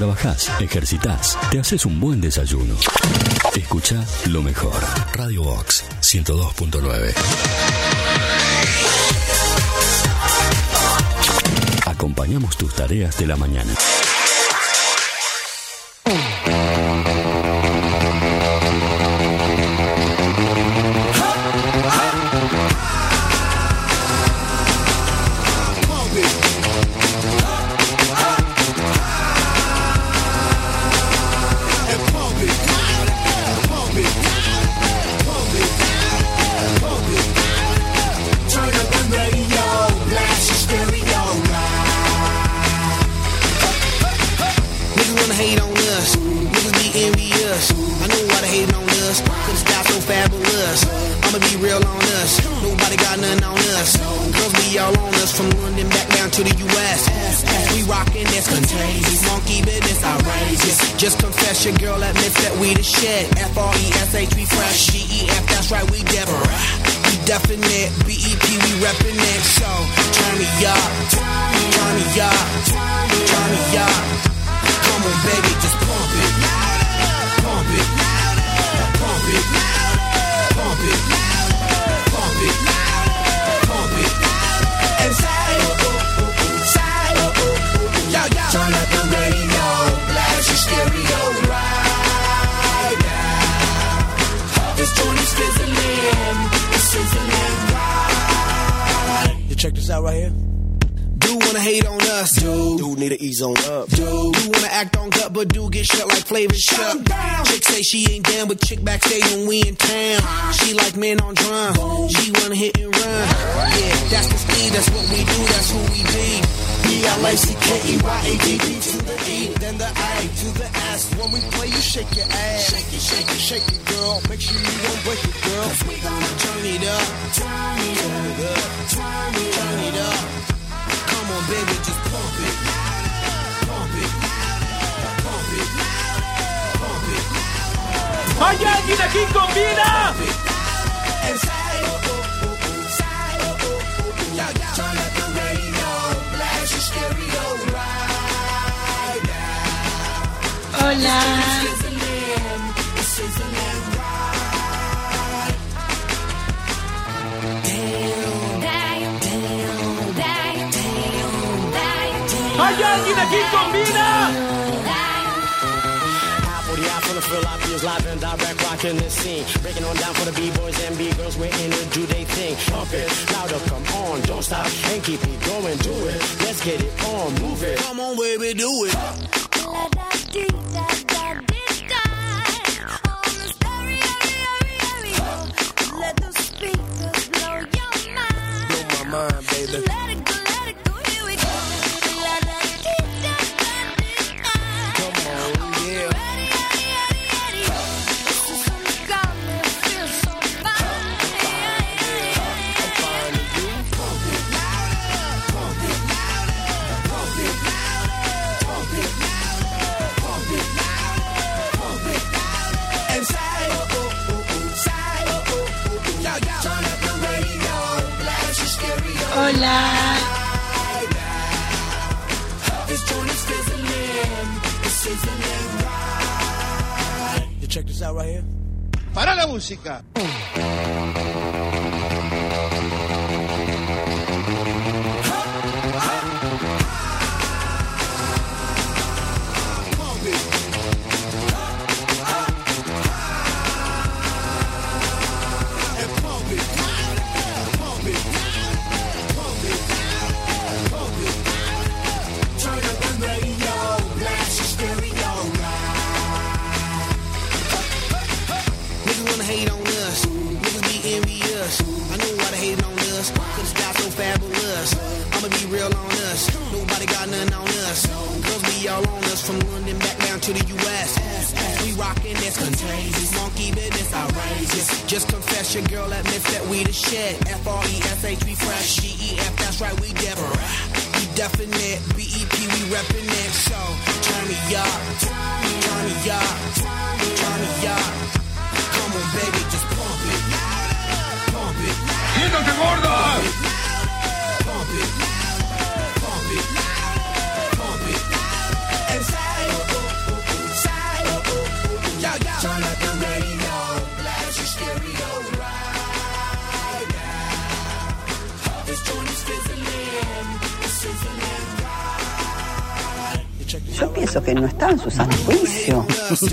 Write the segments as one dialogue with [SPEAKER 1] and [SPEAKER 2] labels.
[SPEAKER 1] trabajás, ejercitás, te haces un buen desayuno. Escucha lo mejor. Radio Box 102.9. Acompañamos tus tareas de la mañana.
[SPEAKER 2] Just confess your girl admits that we the shit. F-R-E-S-H, we fresh. G-E-F, that's right, we different. We definite. B-E-P, we reppin' it. So, turn me up. Turn me up. Turn me up. Come on, baby, just pump it. Pump it. Pump it. Pump it. Pump it. Pump it. And say, yo, yo. Turn up the radio. Blast your stereo right now. This joint is sizzling. It's sizzling right. You check this out right here. Do wanna hate on us, dude need to ease on up, dude wanna act on gut, but do get shut like Flavor Shut. Chick say she ain't down, but chick backstage when we in town. She like men on drum, she wanna hit and run. Yeah, that's the speed, that's what we do, that's who we be. B-L-A-C-K-E-Y-A-D-D to the E, then the A to the S. When we play, you shake your ass. Shake it, shake it, shake it, girl. Make sure you don't break it, girl. 'Cause we gonna turn it up. Turn it up. Turn it up. Come on, baby, just pump it. Pump it. Pump it. Pump it.
[SPEAKER 3] ¡Hay alguien aquí con vida!
[SPEAKER 2] And say, turn up the radio. Blast your stereo right now.
[SPEAKER 4] Hola.
[SPEAKER 3] ¡Hay alguien aquí con vida!
[SPEAKER 5] Live and direct, rocking the scene. Breaking on down for the B-boys and B-girls. We're in it, do they thing. Pump it, louder, come on. Don't stop and keep it going, do it. Let's get it on, move it.
[SPEAKER 2] Come on, baby, do it.
[SPEAKER 4] Let the speakers blow your mind.
[SPEAKER 2] Blow my mind, baby.
[SPEAKER 4] Let it go, here we go.
[SPEAKER 2] Come on, yeah.
[SPEAKER 4] Hola.
[SPEAKER 2] You check this out right here.
[SPEAKER 6] Para la música.
[SPEAKER 2] From London back down to the U.S. We rockin' this contagious, monkey business outrageous. Just confess your girl admits that we the shit. F-R-E-S-H, we fresh. G-E-F, that's right, we different. We definite. B-E-P, we reppin' it. So, turn me up. Turn me up. Turn me up. Come on, baby, just pump it. Pump it.
[SPEAKER 3] ¡Quítate, gorda!
[SPEAKER 2] Pump it. Pump it. Pump it. And say,
[SPEAKER 7] yo pienso que no está en su sano juicio.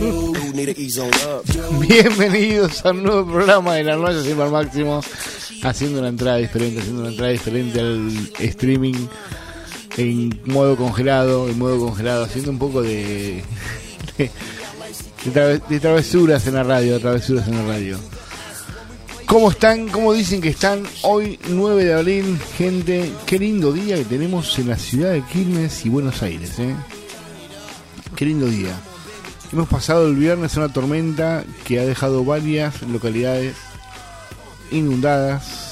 [SPEAKER 8] Bienvenidos a un nuevo programa de La Noche Siempre al Máximo, haciendo una entrada diferente al streaming en modo congelado, haciendo un poco de travesuras en la radio, ¿Cómo están? ¿Cómo dicen que están? Hoy 9 de abril, gente, qué lindo día que tenemos en la ciudad de Quilmes y Buenos Aires, Qué lindo día. Hemos pasado el viernes una tormenta que ha dejado varias localidades inundadas.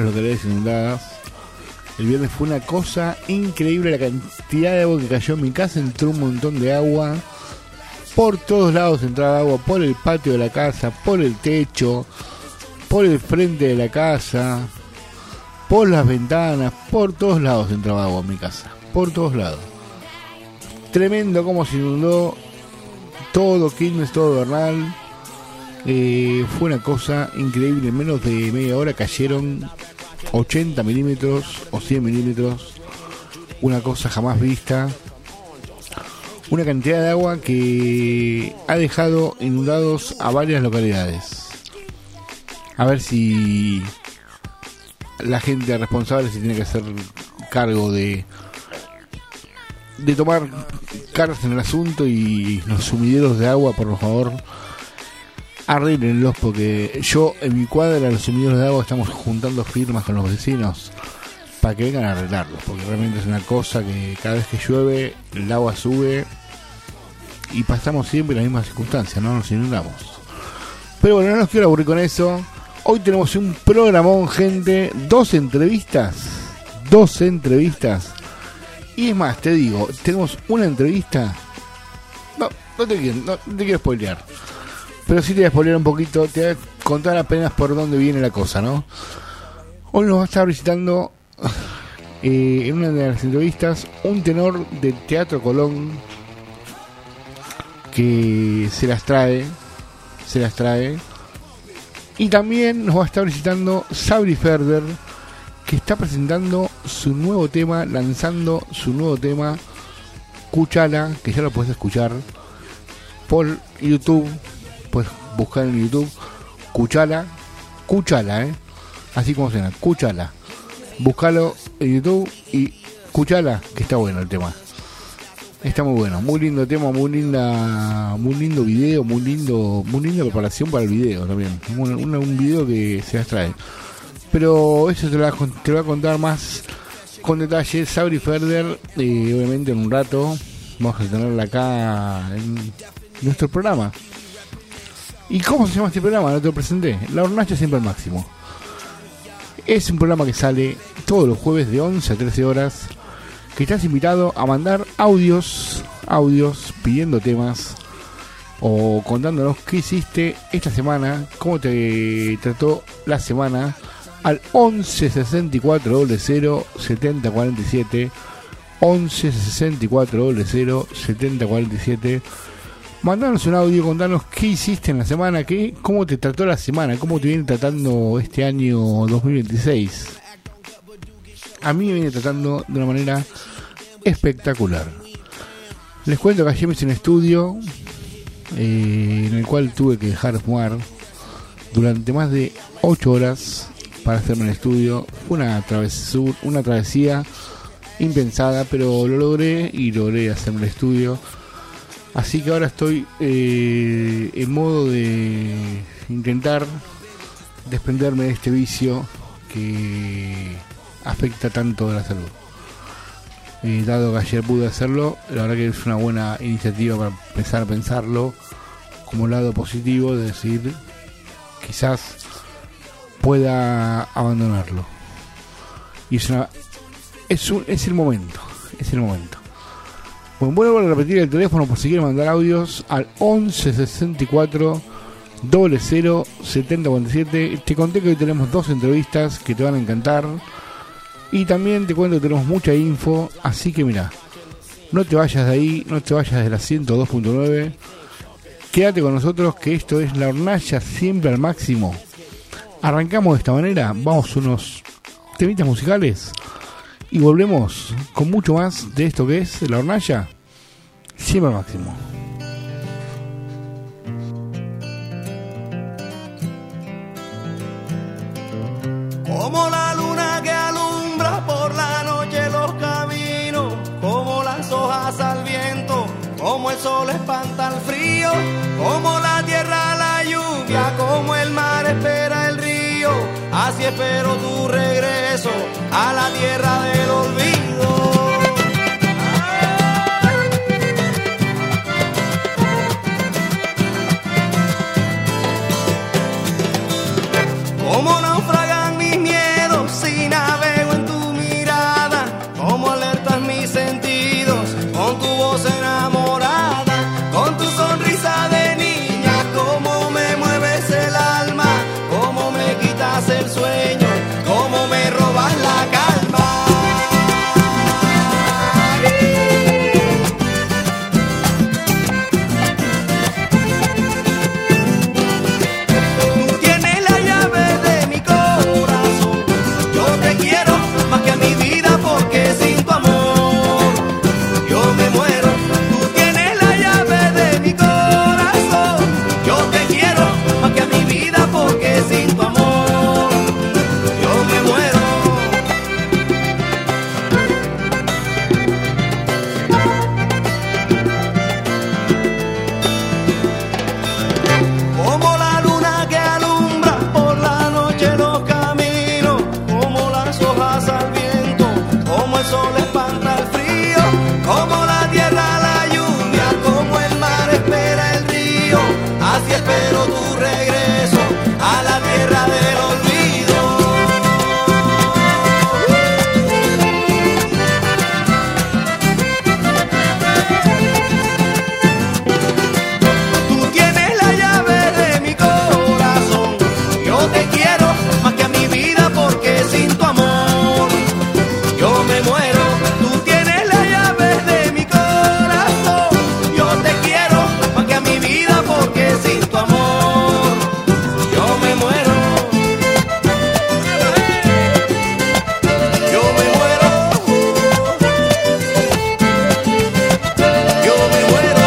[SPEAKER 8] El viernes fue una cosa increíble la cantidad de agua que cayó en mi casa. Entró un montón de agua. Por todos lados entraba agua, por el patio de la casa, por el techo, por el frente de la casa, por las ventanas, por todos lados entraba agua en mi casa, por todos lados. Tremendo como se inundó todo Quilmes, todo Bernal. Fue una cosa increíble. En menos de media hora cayeron 80 milímetros o 100 milímetros. Una cosa jamás vista. Una cantidad de agua que ha dejado inundados a varias localidades. A ver si la gente responsable se tiene que hacer cargo de tomar cartas en el asunto, y los sumideros de agua, por favor, arréglenlos, porque yo en mi cuadra, los sumideros de agua, estamos juntando firmas con los vecinos para que vengan a arreglarlos, porque realmente es una cosa que cada vez que llueve el agua sube y pasamos siempre las mismas circunstancias, no nos inundamos. Pero bueno, no los quiero aburrir con eso. Hoy tenemos un programón, gente, dos entrevistas, y es más, te digo, tenemos una entrevista. No te quiero spoilear, pero sí te voy a spoilear un poquito. Te voy a contar apenas por dónde viene la cosa, ¿no? Hoy nos va a estar visitando en una de las entrevistas un tenor del Teatro Colón que se las trae, y también nos va a estar visitando Sabri Ferder, que está presentando su nuevo tema, lanzando su nuevo tema, Cuchala, que ya lo puedes escuchar por YouTube. Puedes buscar en YouTube Cuchala, así como suena, Cuchala. Búscalo en YouTube y Cuchala, que está bueno el tema. Está muy bueno, muy lindo tema, muy lindo video, muy linda preparación para el video también. Un video que se las trae. Pero eso te lo voy a contar más con detalle. Sabri Ferder, obviamente en un rato vamos a tenerla acá en nuestro programa. ¿Y cómo se llama este programa? No te lo presenté. La Hornacha Siempre al Máximo. Es un programa que sale todos los jueves de 11 a 13 horas, que estás invitado a mandar audios pidiendo temas o contándonos qué hiciste esta semana, cómo te trató la semana, al 11 64 00 70 47, 11 64 00 70 47. Mandanos un audio, contanos qué hiciste en la semana, cómo te trató la semana, cómo te viene tratando este año 2026. A mí me viene tratando de una manera espectacular. Les cuento que ayer me hice un estudio en el cual tuve que dejar de fumar durante más de 8 horas para hacerme el estudio. Fue una travesía impensada, pero lo logré hacerme el estudio. Así que ahora estoy en modo de intentar desprenderme de este vicio que afecta tanto a la salud. Dado que ayer pude hacerlo, la verdad que es una buena iniciativa para empezar a pensarlo como lado positivo, de decir, quizás pueda abandonarlo. Y es el momento. Bueno, vuelvo a repetir el teléfono por si quieren mandar audios al 11 64 00 70 47. Te conté que hoy tenemos dos entrevistas que te van a encantar. Y también te cuento que tenemos mucha info, así que mira, no te vayas de ahí, no te vayas de la 102.9. Quédate con nosotros, que esto es La Hornalla Siempre al Máximo. Arrancamos de esta manera, vamos unos temitas musicales y volvemos con mucho más de esto que es La Hornalla Siempre al máximo.
[SPEAKER 9] Como la luna que alumbra por la noche los caminos, como las hojas al viento, como el sol espanta el frío, como la tierra la lluvia, como el mar espera el río, así espero tu regreso a la tierra del olvido. Como naufragan mis miedos si navego en tu mirada, como alertas mis sentidos con tu voz enamorada, con tu sonrisa de niña, como me mueves el alma, como me quitas el sueño, como me robas la calma. Así espero tu regreso a la tierra del olvido. Tú tienes la llave de mi corazón. Yo te quiero más que a mi vida porque sin tu amor yo me muero. Tú tienes la llave de mi corazón. Yo te quiero más que a mi vida porque sin tu amor yo me muero. Yo me muero. Yo me muero.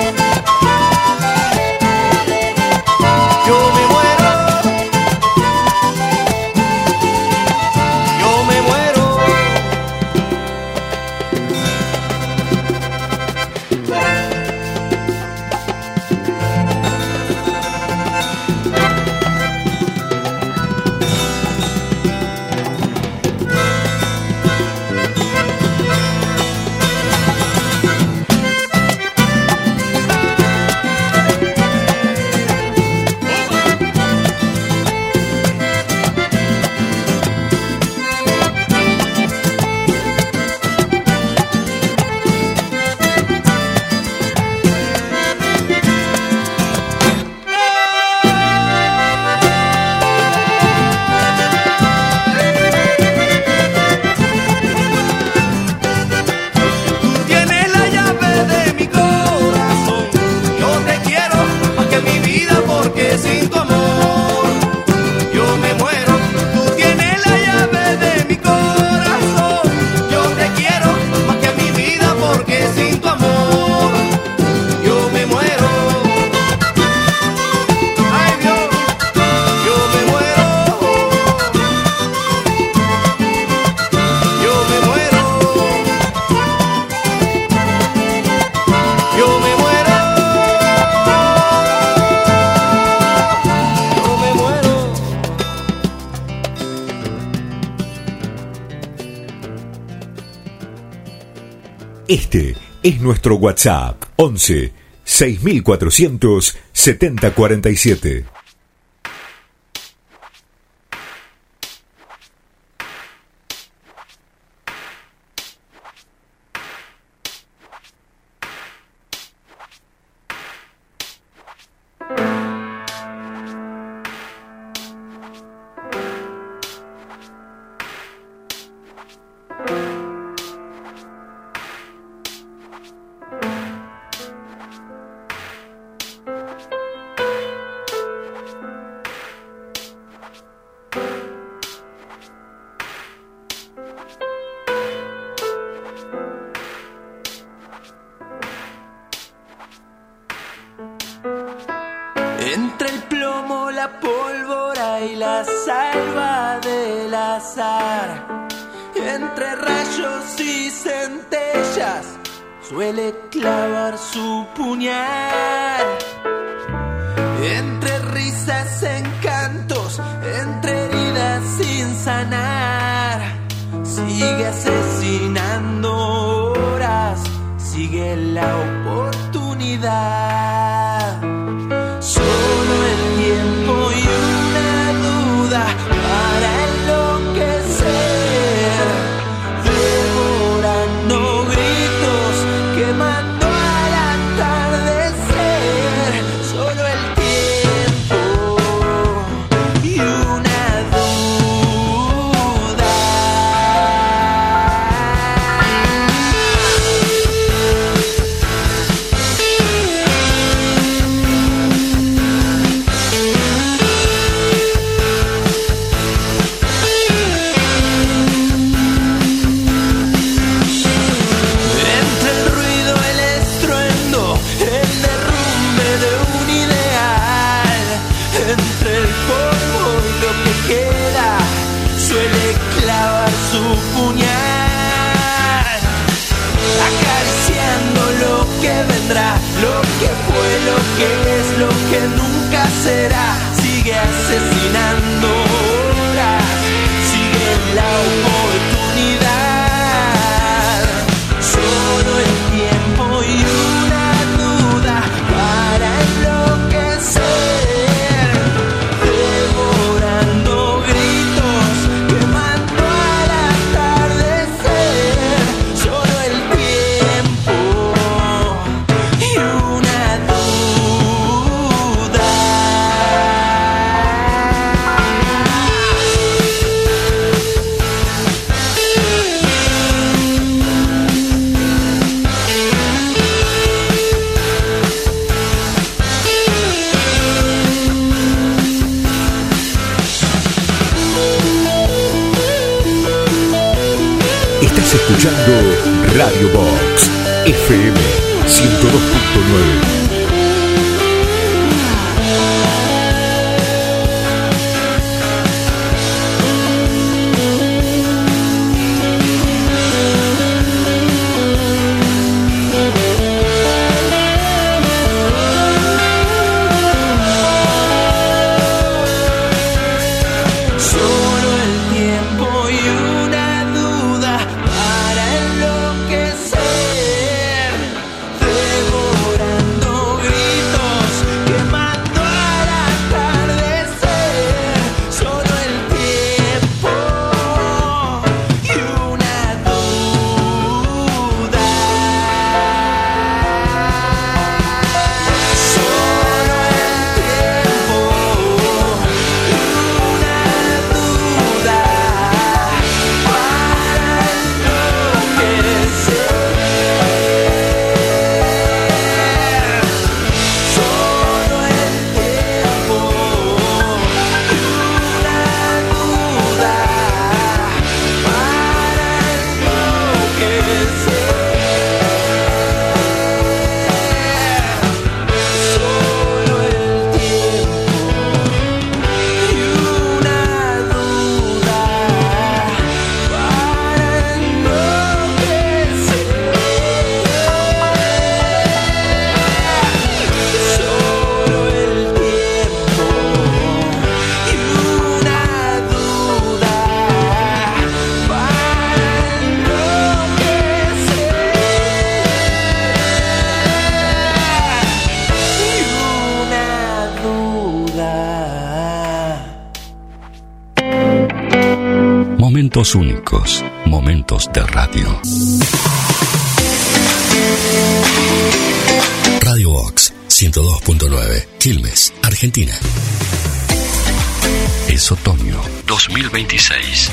[SPEAKER 9] Yo me muero. Yo me muero. Tú tienes la llave de mi corazón. Yo te quiero más que mi vida porque sin tu amor yo me muero. Tú tienes la llave de mi corazón. Yo te quiero más que mi vida porque sin tu amor yo me muero. Ay Dios, yo me muero. Yo me muero. Yo me muero. Yo me muero.
[SPEAKER 10] Este es nuestro WhatsApp 11 6400 7047.
[SPEAKER 11] la salva del azar. Entre rayos y centellas suele clavar su puñal. Entre risas, encantos, entre heridas sin sanar, sigue asesinando horas, sigue la oportunidad. Solo el tiempo y una duda para enloquecer, devorando gritos, quemando al atardecer. Solo el tiempo y una duda. Entre el ruido, el estruendo, el derrumbe de un ideal, entre el polvo y lo que queda, suele clavar su puñal, acariciando lo que vendrá, lo que fue, lo que es, lo que nunca será. Sigue asesinando horas, sigue la oportunidad. Solo el tiempo y una duda para enloquecer, devorando gritos, quemando al atardecer. Solo el tiempo y una duda.
[SPEAKER 10] Estás escuchando Radio Box FM 102.9.
[SPEAKER 11] Solo el tiempo y una duda para enloquecer, devorando gritos, quemando al atardecer. Solo el tiempo y una duda. Solo el tiempo y una duda para enloquecer. Solo el tiempo y una duda para enloquecer. Solo el tiempo y una duda para enloquecer. Solo el tiempo y una duda para enloquecer.
[SPEAKER 1] Momentos únicos, momentos de radio. Radio Box 102.9, Quilmes, Argentina. Es otoño 2026.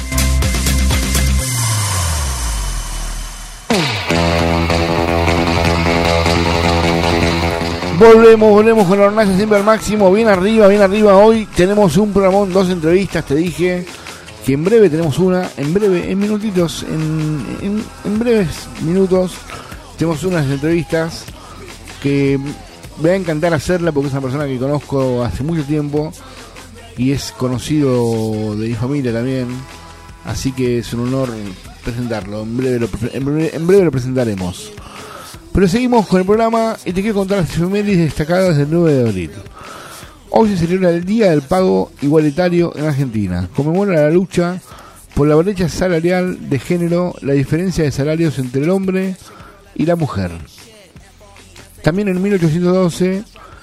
[SPEAKER 8] Volvemos con la hornalla siempre al máximo, bien arriba. Hoy tenemos un programón, 2 entrevistas, te dije que en breve tenemos una, en minutitos, en breves minutos tenemos unas entrevistas que me va a encantar hacerla porque es una persona que conozco hace mucho tiempo y es conocido de mi familia también, así que es un honor presentarlo. En breve lo presentaremos. Pero seguimos con el programa y te quiero contar las efemérides destacadas del 9 de abril. Hoy se celebra el Día del Pago Igualitario en Argentina. Conmemora la lucha por la brecha salarial de género, la diferencia de salarios entre el hombre y la mujer. También en 1812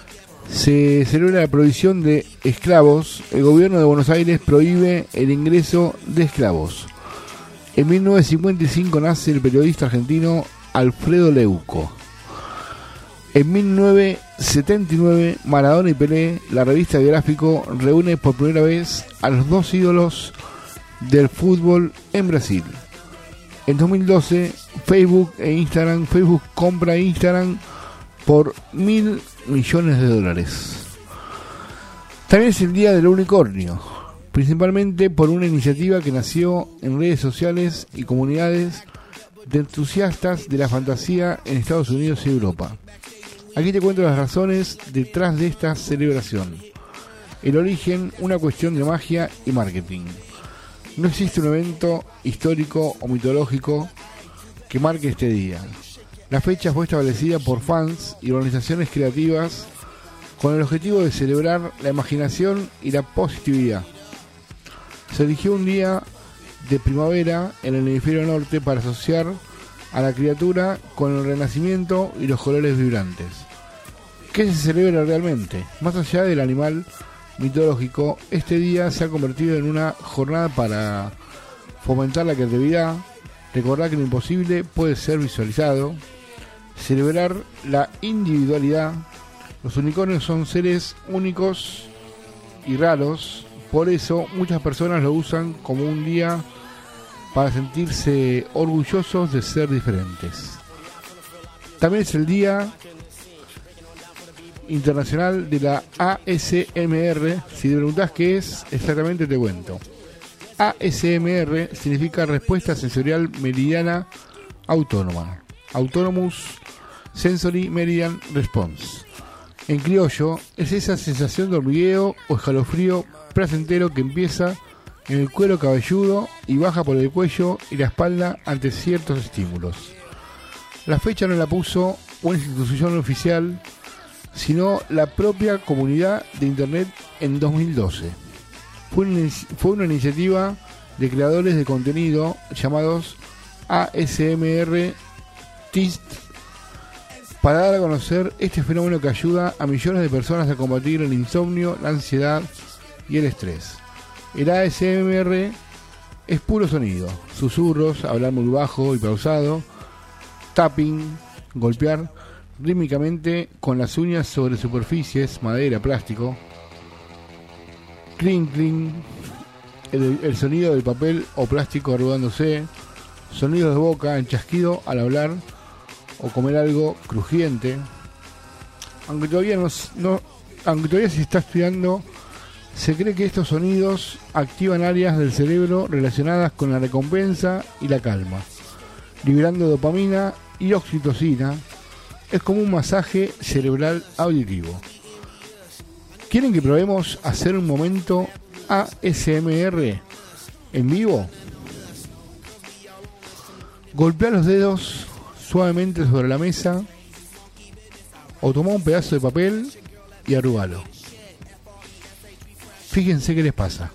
[SPEAKER 8] se celebra la prohibición de esclavos. El gobierno de Buenos Aires prohíbe el ingreso de esclavos. En 1955 nace el periodista argentino Alfredo Leuco. En 1979, Maradona y Pelé, la revista Biográfico, reúne por primera vez a los dos ídolos del fútbol en Brasil. En 2012, Facebook compra Instagram por $1.000 millones. También es el Día del Unicornio, principalmente por una iniciativa que nació en redes sociales y comunidades de entusiastas de la fantasía en Estados Unidos y Europa. Aquí te cuento las razones detrás de esta celebración. El origen, una cuestión de magia y marketing. No existe un evento histórico o mitológico que marque este día. La fecha fue establecida por fans y organizaciones creativas con el objetivo de celebrar la imaginación y la positividad. Se eligió un día de primavera en el hemisferio norte para asociar a la criatura con el renacimiento y los colores vibrantes. ¿Qué se celebra realmente? Más allá del animal mitológico, este día se ha convertido en una jornada para fomentar la creatividad, recordar que lo imposible puede ser visualizado, celebrar la individualidad. Los unicornios son seres únicos y raros, por eso muchas personas lo usan como un día para sentirse orgullosos de ser diferentes. También es el Día Internacional de la ASMR. Si te preguntás qué es, exactamente te cuento. ASMR significa Respuesta Sensorial Meridiana Autónoma, Autonomous Sensory Meridian Response. En criollo, es esa sensación de hormigueo o escalofrío placentero que empieza en el cuero cabelludo y baja por el cuello y la espalda ante ciertos estímulos. La fecha no la puso una institución oficial, sino la propia comunidad de internet en 2012. Fue una iniciativa de creadores de contenido llamados ASMR Tist para dar a conocer este fenómeno que ayuda a millones de personas a combatir el insomnio, la ansiedad y el estrés. El ASMR es puro sonido, susurros, hablar muy bajo y pausado, tapping, golpear rítmicamente con las uñas sobre superficies, madera, plástico, clink clink, el sonido del papel o plástico arrugándose, sonidos de boca, el chasquido al hablar o comer algo crujiente. Aunque todavía se está estudiando, se cree que estos sonidos activan áreas del cerebro relacionadas con la recompensa y la calma, liberando dopamina y oxitocina. Es como un masaje cerebral auditivo. ¿Quieren que probemos hacer un momento ASMR en vivo? Golpea los dedos suavemente sobre la mesa o toma un pedazo de papel y arrugalo. Fíjense qué les pasa.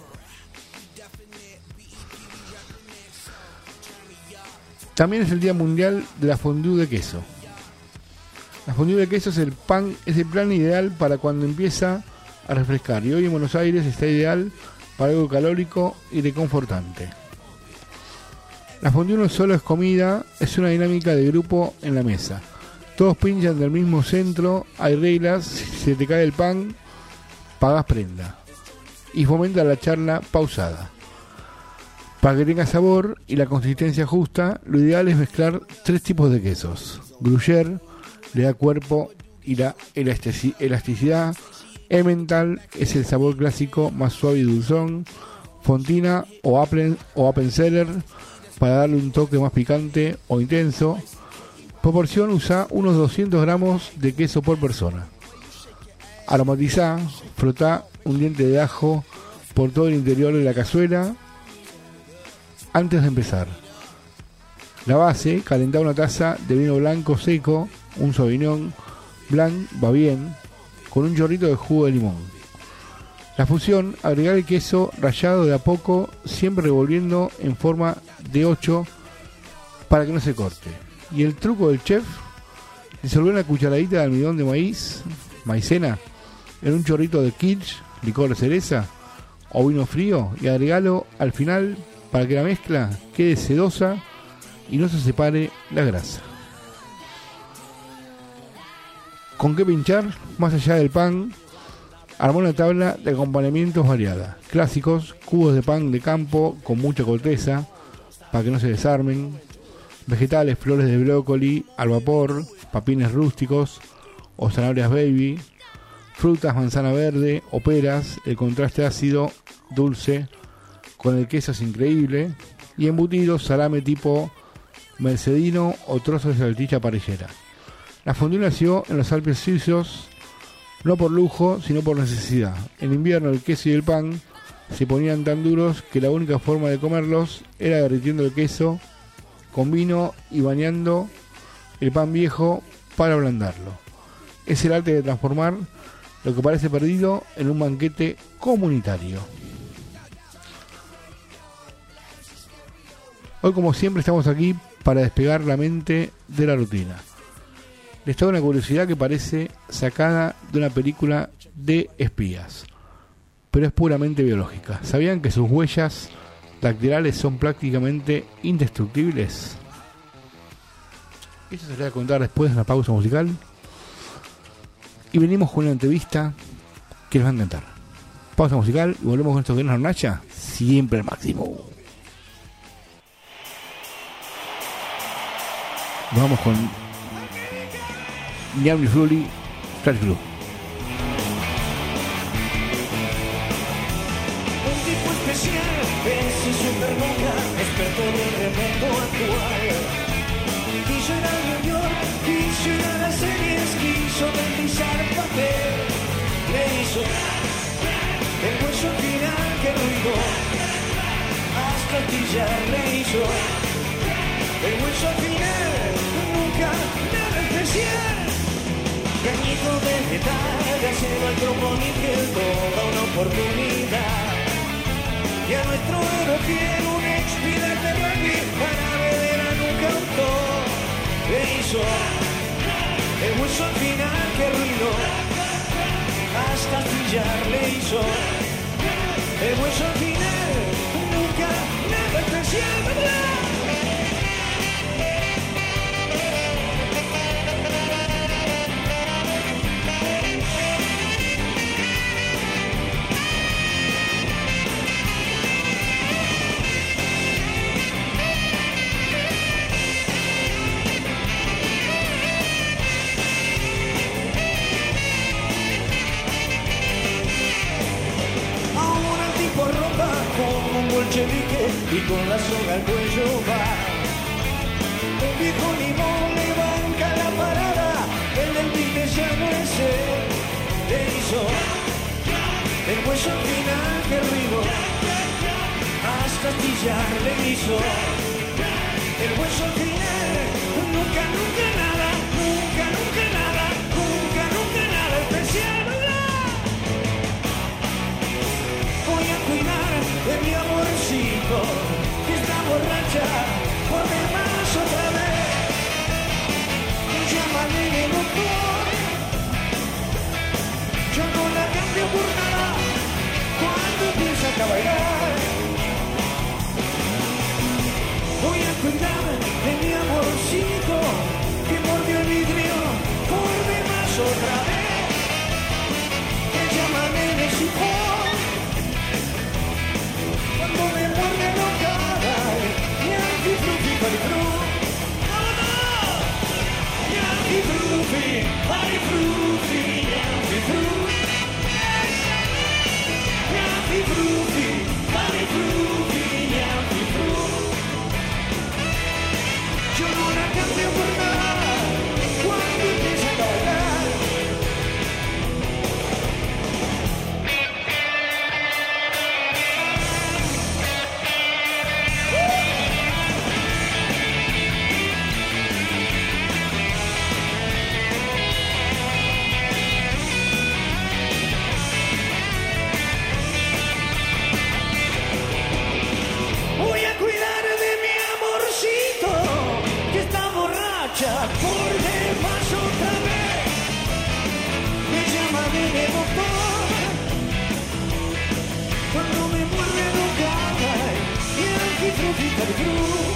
[SPEAKER 8] También es el Día Mundial de la Fondue de Queso. La fondue de queso es el plan ideal para cuando empieza a refrescar, y hoy en Buenos Aires está ideal para algo calórico y reconfortante. La fondue no solo es comida, es una dinámica de grupo en la mesa. Todos pinchan del mismo centro, hay reglas, si se te cae el pan, pagás prenda. Y fomenta la charla pausada. Para que tenga sabor y la consistencia justa, lo ideal es mezclar 3 tipos de quesos. Gruyère le da cuerpo y la elasticidad. Emmental es el sabor clásico más suave y dulzón. Fontina o Appenzeller para darle un toque más picante o intenso. Proporción: usa unos 200 gramos de queso por persona. Aromatizá, frotá un diente de ajo por todo el interior de la cazuela antes de empezar. La base, calentar una taza de vino blanco seco, un Sauvignon Blanc va bien, con un chorrito de jugo de limón. La fusión, agregar el queso rallado de a poco, siempre revolviendo en forma de 8 para que no se corte. Y el truco del chef, disolver una cucharadita de almidón de maíz, maicena, en un chorrito de kitsch, licor de cereza o vino frío y agregarlo al final para que la mezcla quede sedosa y no se separe la grasa. ¿Con qué pinchar? Más allá del pan, armó una tabla de acompañamientos variada. Clásicos, cubos de pan de campo con mucha corteza para que no se desarmen, vegetales, flores de brócoli al vapor, papines rústicos o zanahorias baby, frutas, manzana verde o peras, el contraste ácido, dulce, con el queso es increíble, y embutidos, salame tipo mercedino o trozos de salchicha parrillera. La fondue nació en los Alpes suizos, no por lujo, sino por necesidad. En invierno el queso y el pan se ponían tan duros que la única forma de comerlos era derritiendo el queso con vino y bañando el pan viejo para ablandarlo. Es el arte de transformar lo que parece perdido en un banquete comunitario. Hoy, como siempre, estamos aquí para despegar la mente de la rutina. Les traigo una curiosidad que parece sacada de una película de espías, pero es puramente biológica. ¿Sabían que sus huellas dactilares son prácticamente indestructibles? Eso se les voy a contar después de una pausa musical. Y venimos con una entrevista que les va a encantar. Pausa musical y volvemos con esto que nos hornacha. Siempre al máximo. Nos vamos con Niambi Fluli, Flash Blue.
[SPEAKER 9] Un tipo especial, ese supernunca, experto en el remoto actual. Quiso ir a New York, quiso ir a las series, quiso deslizar papel. Le hizo el hueso final que ruido, hasta astillar le hizo. El hueso final, nunca nada especial. Cañito de metal, acero al trombón y piel, toda una oportunidad. Y a nuestro héroe fiel, un ex-líder de rugby, para ver a nunca autor. Le hizo el hueso al final que ruido, hasta astillar le hizo. El hueso al final, nunca nada especial, ¿verdad? Bolchevique y con la soga al cuello va. Un viejo limón le banca la parada, el del pite ya no es él. Le hizo el hueso al final que ruido, hasta astillar le hizo. El hueso al final, nunca, nunca nada, nunca, nunca nada, nunca, nunca nada especial, ¿verdad? Voy a cuidar de mi amorcito, que está borracha, por mi más otra vez. Llámame el doctor, yo no la cambio por nada, cuando empieza a bailar. Voy a cuidar de mi amorcito, que mordió el vidrio, por mi más otra vez. Llámame el sifón, cuando me muerde no caray, Yankee Frutti, Parifru. Yankee Frutti, Parifrutti, Yankee Frutti. Yankee Frutti, Parifrutti, Yankee Frutti. Yo no la cambio por nada, cuando empieza a bailar. marcha por demás otra vez. Me llama de doctor cuando me muerde la cara y antifrutita de cruz.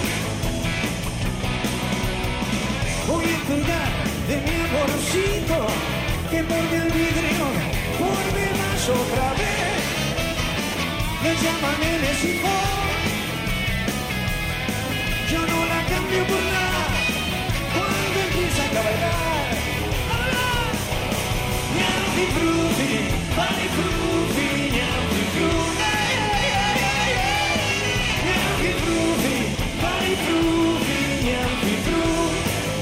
[SPEAKER 9] Voy a cuidar de mi amorcito que muerde el vidrio por demás otra vez. Me llaman el esifón, yo no la cambio por nada cuando empieza a cabalgar. Ñanfi frutti, pani frutti, ñanfi frutti, ñanfi frutti, pani frutti, ñanfi frutti.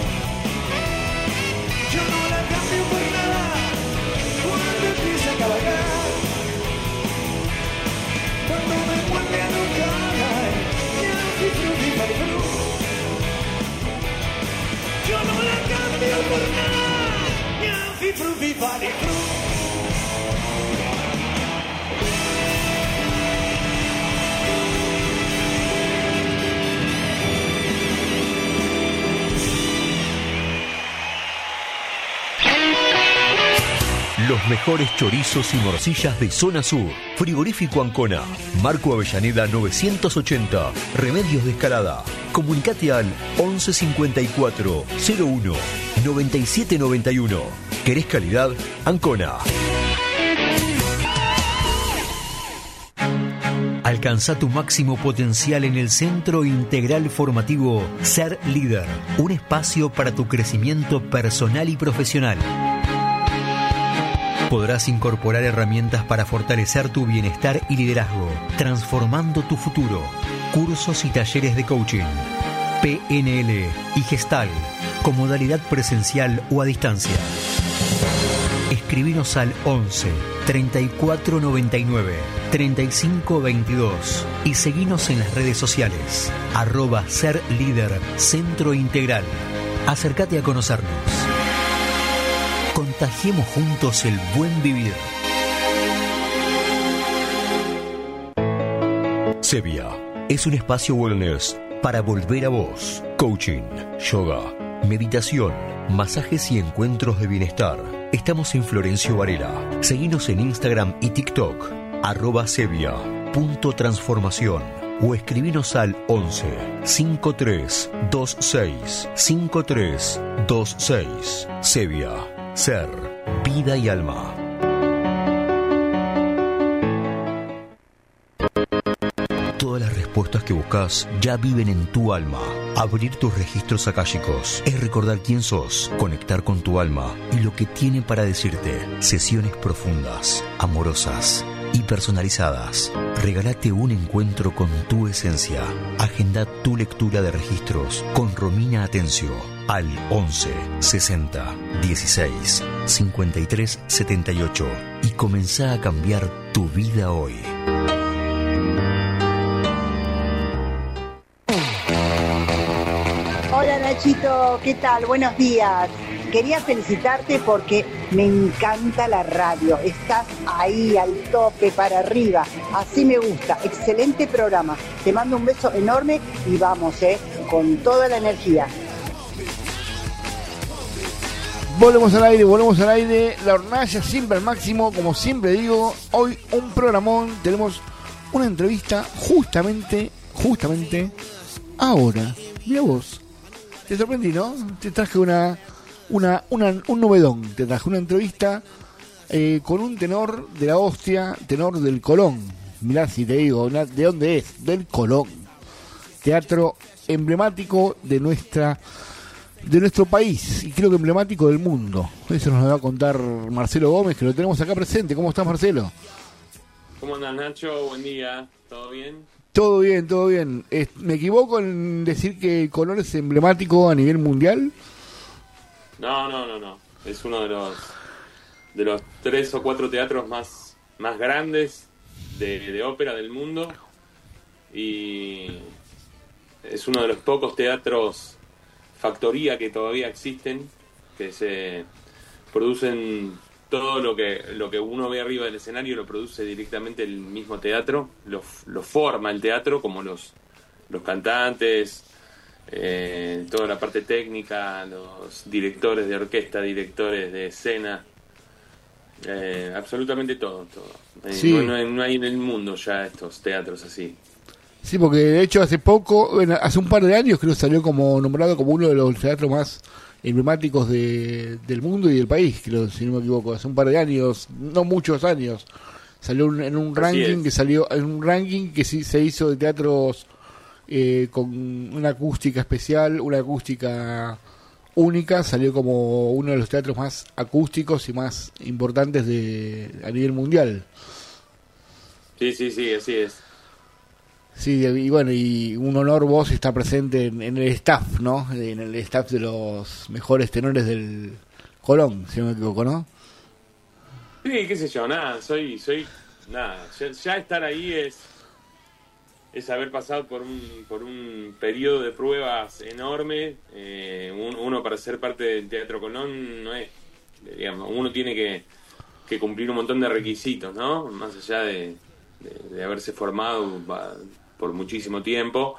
[SPEAKER 9] Yo no la cambio por nada cuando empieza a cabalgar. Cuando me muerde a no cagar, ñanfi frutti, pani frutti. Yo no la cambio por nada, ñanfi frutti, pani frutti.
[SPEAKER 10] Los mejores chorizos y morcillas de Zona Sur. Frigorífico Ancona. Marco Avellaneda 980. Remedios de Escalada. Comunicate al 1154 01 9791. ¿Querés calidad? Ancona. Alcanza tu máximo potencial en el Centro Integral Formativo Ser Líder. Un espacio para tu crecimiento personal y profesional. Podrás incorporar herramientas para fortalecer tu bienestar y liderazgo, transformando tu futuro. Cursos y talleres de coaching, PNL y Gestal, con modalidad presencial o a distancia. Escribinos al 11 34 99 35 22 y seguinos en las redes sociales @Ser Líder Centro Integral. Acércate a conocernos. Contagiemos juntos el buen vivir. Sevilla es un espacio wellness para volver a vos. Coaching, yoga, meditación, masajes y encuentros de bienestar. Estamos en Florencio Varela. Seguinos en Instagram y TikTok @Sevilla.transformación o escribinos al 11 53 26 53 26. Sevilla. Ser, vida y alma. Todas las respuestas que buscas ya viven en tu alma. Abrir tus registros akáshicos es recordar quién sos, conectar con tu alma y lo que tiene para decirte. Sesiones profundas, amorosas y personalizadas. Regálate un encuentro con tu esencia. Agenda tu lectura de registros con Romina Atencio al 11 60 16 53 78 y comenzá a cambiar tu vida hoy.
[SPEAKER 7] Hola Nachito, ¿qué tal? Buenos días. Quería felicitarte porque me encanta la radio. Estás ahí al tope, para arriba. Así me gusta. Excelente programa. Te mando un beso enorme y vamos, con toda la energía.
[SPEAKER 8] Volvemos al aire. La hornalla siempre al máximo. Como siempre digo, hoy un programón. Tenemos una entrevista justamente ahora. Mira vos. Te sorprendí, ¿no? Te traje un novedón. Te traje una entrevista con un tenor de la hostia, tenor del Colón. Mirá si te digo, ¿de dónde es? Del Colón. Teatro emblemático de nuestro país y creo que emblemático del mundo. Eso nos va a contar Marcelo Gómez, que lo tenemos acá presente. ¿Cómo estás, Marcelo?
[SPEAKER 12] ¿Cómo andas, Nacho? Buen día. ¿Todo bien?
[SPEAKER 8] Todo bien. ¿Me equivoco en decir que el Colón es emblemático a nivel mundial?
[SPEAKER 12] No. Es uno de los 3 o 4 teatros más grandes de ópera del mundo y es uno de los pocos teatros factoría que todavía existen, que se producen todo lo que uno ve arriba del escenario, lo produce directamente el mismo teatro, lo forma el teatro, como los cantantes, toda la parte técnica, los directores de orquesta, directores de escena, absolutamente todo.
[SPEAKER 8] Sí.
[SPEAKER 12] No hay en el mundo ya estos teatros así.
[SPEAKER 8] Sí, porque de hecho hace hace un par de años creo salió como nombrado como uno de los teatros más emblemáticos del mundo y del país, creo, si no me equivoco. Hace un par de años, no muchos años, salió en un ranking que sí se hizo de teatros con una acústica especial, una acústica única, salió como uno de los teatros más acústicos y más importantes a nivel mundial.
[SPEAKER 12] Sí, así es.
[SPEAKER 8] Sí, y bueno, y un honor vos estar presente en el staff, ¿no? En el staff de los mejores tenores del Colón, si no me equivoco, ¿no?
[SPEAKER 12] Sí, qué sé yo, nada, nada, ya estar ahí es haber pasado por un periodo de pruebas enorme. Uno para ser parte del Teatro Colón no es, digamos, uno tiene que cumplir un montón de requisitos, ¿no? Más allá de haberse formado por muchísimo tiempo.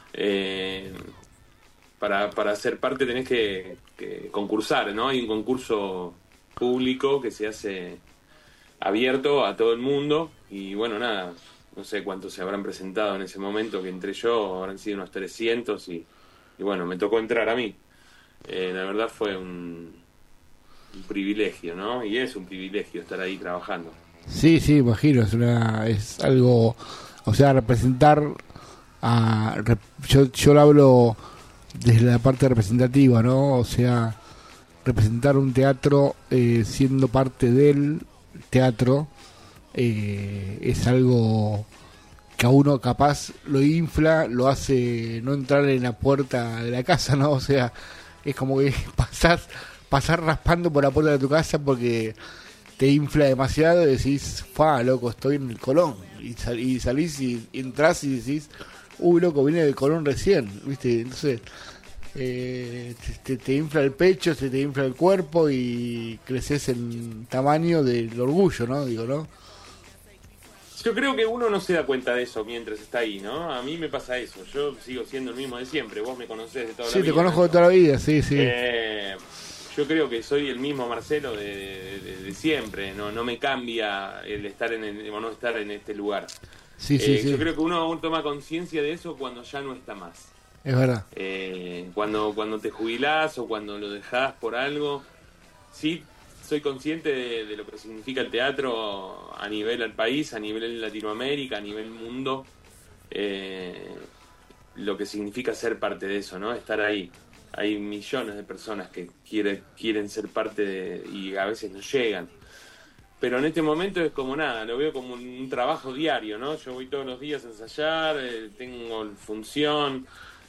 [SPEAKER 12] Para ser parte tenés que concursar, ¿no? Hay un concurso público que se hace abierto a todo el mundo y bueno, nada, no sé cuántos se habrán presentado en ese momento que entré yo, habrán sido unos 300 y bueno, me tocó entrar a mí. La verdad fue un privilegio, ¿no? Y es un privilegio estar ahí trabajando.
[SPEAKER 8] Sí, imagino, es algo, o sea, representar yo lo hablo desde la parte representativa, ¿no? O sea, representar un teatro siendo parte del teatro es algo que a uno capaz lo infla, lo hace no entrar en la puerta de la casa, ¿no? O sea, es como que pasar raspando por la puerta de tu casa porque te infla demasiado y decís, loco, estoy en el Colón. Y salís y entrás y decís, loco, vine del Colón recién, ¿viste? Entonces, te infla el pecho, te infla el cuerpo y creces en tamaño del orgullo, ¿no? Digo, ¿no?
[SPEAKER 12] Yo creo que uno no se da cuenta de eso mientras está ahí, ¿no? A mí me pasa eso. Yo sigo siendo el mismo de siempre. Vos me conocés de toda la vida.
[SPEAKER 8] Sí, te conozco de toda la vida, sí.
[SPEAKER 12] Yo creo que soy el mismo Marcelo de siempre. No me cambia el estar o no estar en este lugar.
[SPEAKER 8] Sí.
[SPEAKER 12] Yo creo que uno toma conciencia de eso cuando ya no está más.
[SPEAKER 8] Es verdad.
[SPEAKER 12] Cuando te jubilás o cuando lo dejás por algo, sí soy consciente de lo que significa el teatro a nivel al país, a nivel Latinoamérica, a nivel mundo, lo que significa ser parte de eso, ¿no? Estar ahí. Hay millones de personas que quieren ser parte y a veces no llegan. Pero en este momento es como nada, lo veo como un trabajo diario, ¿no? Yo voy todos los días a ensayar, tengo función,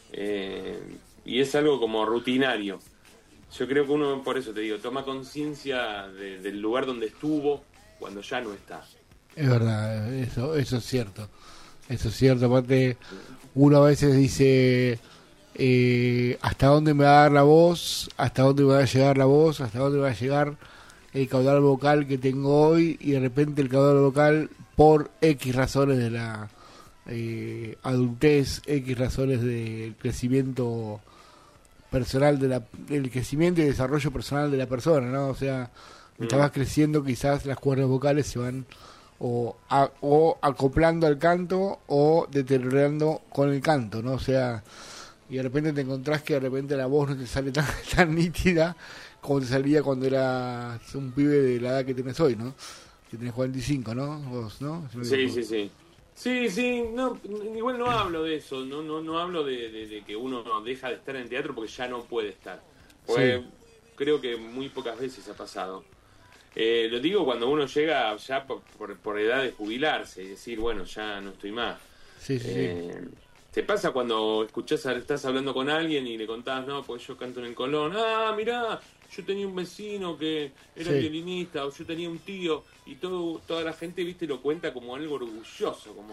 [SPEAKER 12] y es algo como rutinario. Yo creo que uno, por eso te digo, toma conciencia del lugar donde estuvo cuando ya no está.
[SPEAKER 8] Es verdad, eso es cierto. Eso es cierto, aparte uno a veces dice, ¿hasta dónde me va a dar la voz? ¿Hasta dónde me va a llegar la voz? ¿Hasta dónde va a llegar el caudal vocal que tengo hoy? Y de repente el caudal vocal, por X razones de la adultez, X razones del crecimiento personal, del crecimiento y desarrollo personal de la persona, ¿no? O sea, mientras vas creciendo, quizás las cuerdas vocales se van o acoplando al canto o deteriorando con el canto, ¿no? O sea, y de repente te encontrás que de repente la voz no te sale tan nítida como te salía cuando eras un pibe de la edad que tenés hoy, ¿no? Que tenés 45, ¿no? Vos, ¿no?
[SPEAKER 12] Sí. Sí, no, igual no hablo de eso, no hablo de que uno deja de estar en teatro porque ya no puede estar. Porque creo que muy pocas veces ha pasado. Lo digo cuando uno llega ya por edad de jubilarse y decir, bueno, ya no estoy más.
[SPEAKER 8] Sí.
[SPEAKER 12] ¿Te pasa cuando estás hablando con alguien y le contás, no, pues yo canto en el Colón? Ah, mirá, yo tenía un vecino que era violinista, o yo tenía un tío, y toda la gente, viste, lo cuenta como algo orgulloso, como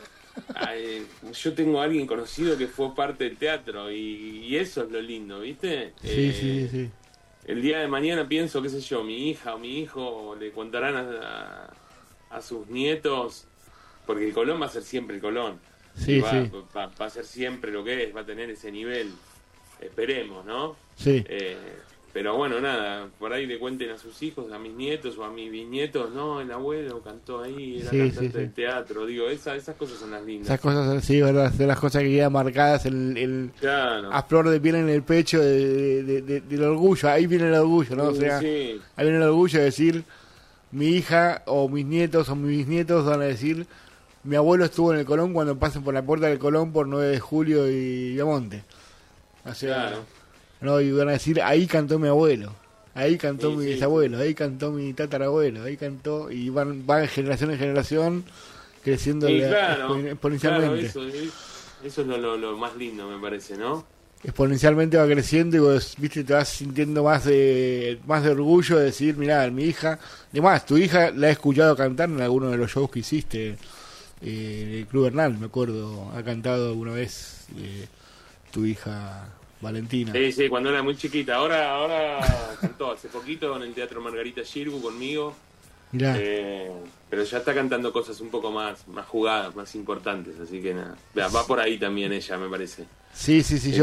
[SPEAKER 12] yo tengo a alguien conocido que fue parte del teatro, y eso es lo lindo, ¿viste?
[SPEAKER 8] Sí.
[SPEAKER 12] El día de mañana pienso, qué sé yo, mi hija o mi hijo le contarán a sus nietos, porque el Colón va a ser siempre el Colón.
[SPEAKER 8] Sí,
[SPEAKER 12] y va,
[SPEAKER 8] sí.
[SPEAKER 12] va a ser siempre lo que es, va a tener ese nivel, esperemos, ¿no?
[SPEAKER 8] Sí.
[SPEAKER 12] Pero bueno, nada, por ahí le cuenten a sus hijos, a mis nietos o a mis bisnietos, no, el abuelo cantó ahí, era cantante del teatro, digo, esas cosas son las lindas.
[SPEAKER 8] Esas cosas, sí, verdad, de las cosas que quedan marcadas
[SPEAKER 12] Claro.
[SPEAKER 8] a flor de piel en el pecho del orgullo, ahí viene el orgullo, ¿no? O sea,
[SPEAKER 12] sí.
[SPEAKER 8] ahí viene el orgullo de decir, mi hija o mis nietos o mis bisnietos van a decir, mi abuelo estuvo en el Colón cuando pasen por la puerta del Colón por 9 de julio y Viamonte. O sea,
[SPEAKER 12] Claro.
[SPEAKER 8] no, y van a decir, ahí cantó mi abuelo, ahí cantó
[SPEAKER 12] Sí,
[SPEAKER 8] mi
[SPEAKER 12] sí,
[SPEAKER 8] bisabuelo, ahí cantó mi tatarabuelo, ahí cantó, y van de generación en generación creciendo
[SPEAKER 12] Y claro,
[SPEAKER 8] exponencialmente.
[SPEAKER 12] claro, eso es lo más lindo, me parece, ¿no?
[SPEAKER 8] Exponencialmente va creciendo y vos, viste, te vas sintiendo más de orgullo de decir, mirá, mi hija, además, tu hija la he escuchado cantar en alguno de los shows que hiciste, en el Club Bernal, me acuerdo, ha cantado alguna vez tu hija Valentina.
[SPEAKER 12] Sí, cuando era muy chiquita. Ahora cantó hace poquito en el Teatro Margarita Xirgu conmigo.
[SPEAKER 8] Mirá.
[SPEAKER 12] Pero ya está cantando cosas un poco más jugadas, más importantes. Así que nada, va por ahí también ella, me parece.
[SPEAKER 8] Sí, yo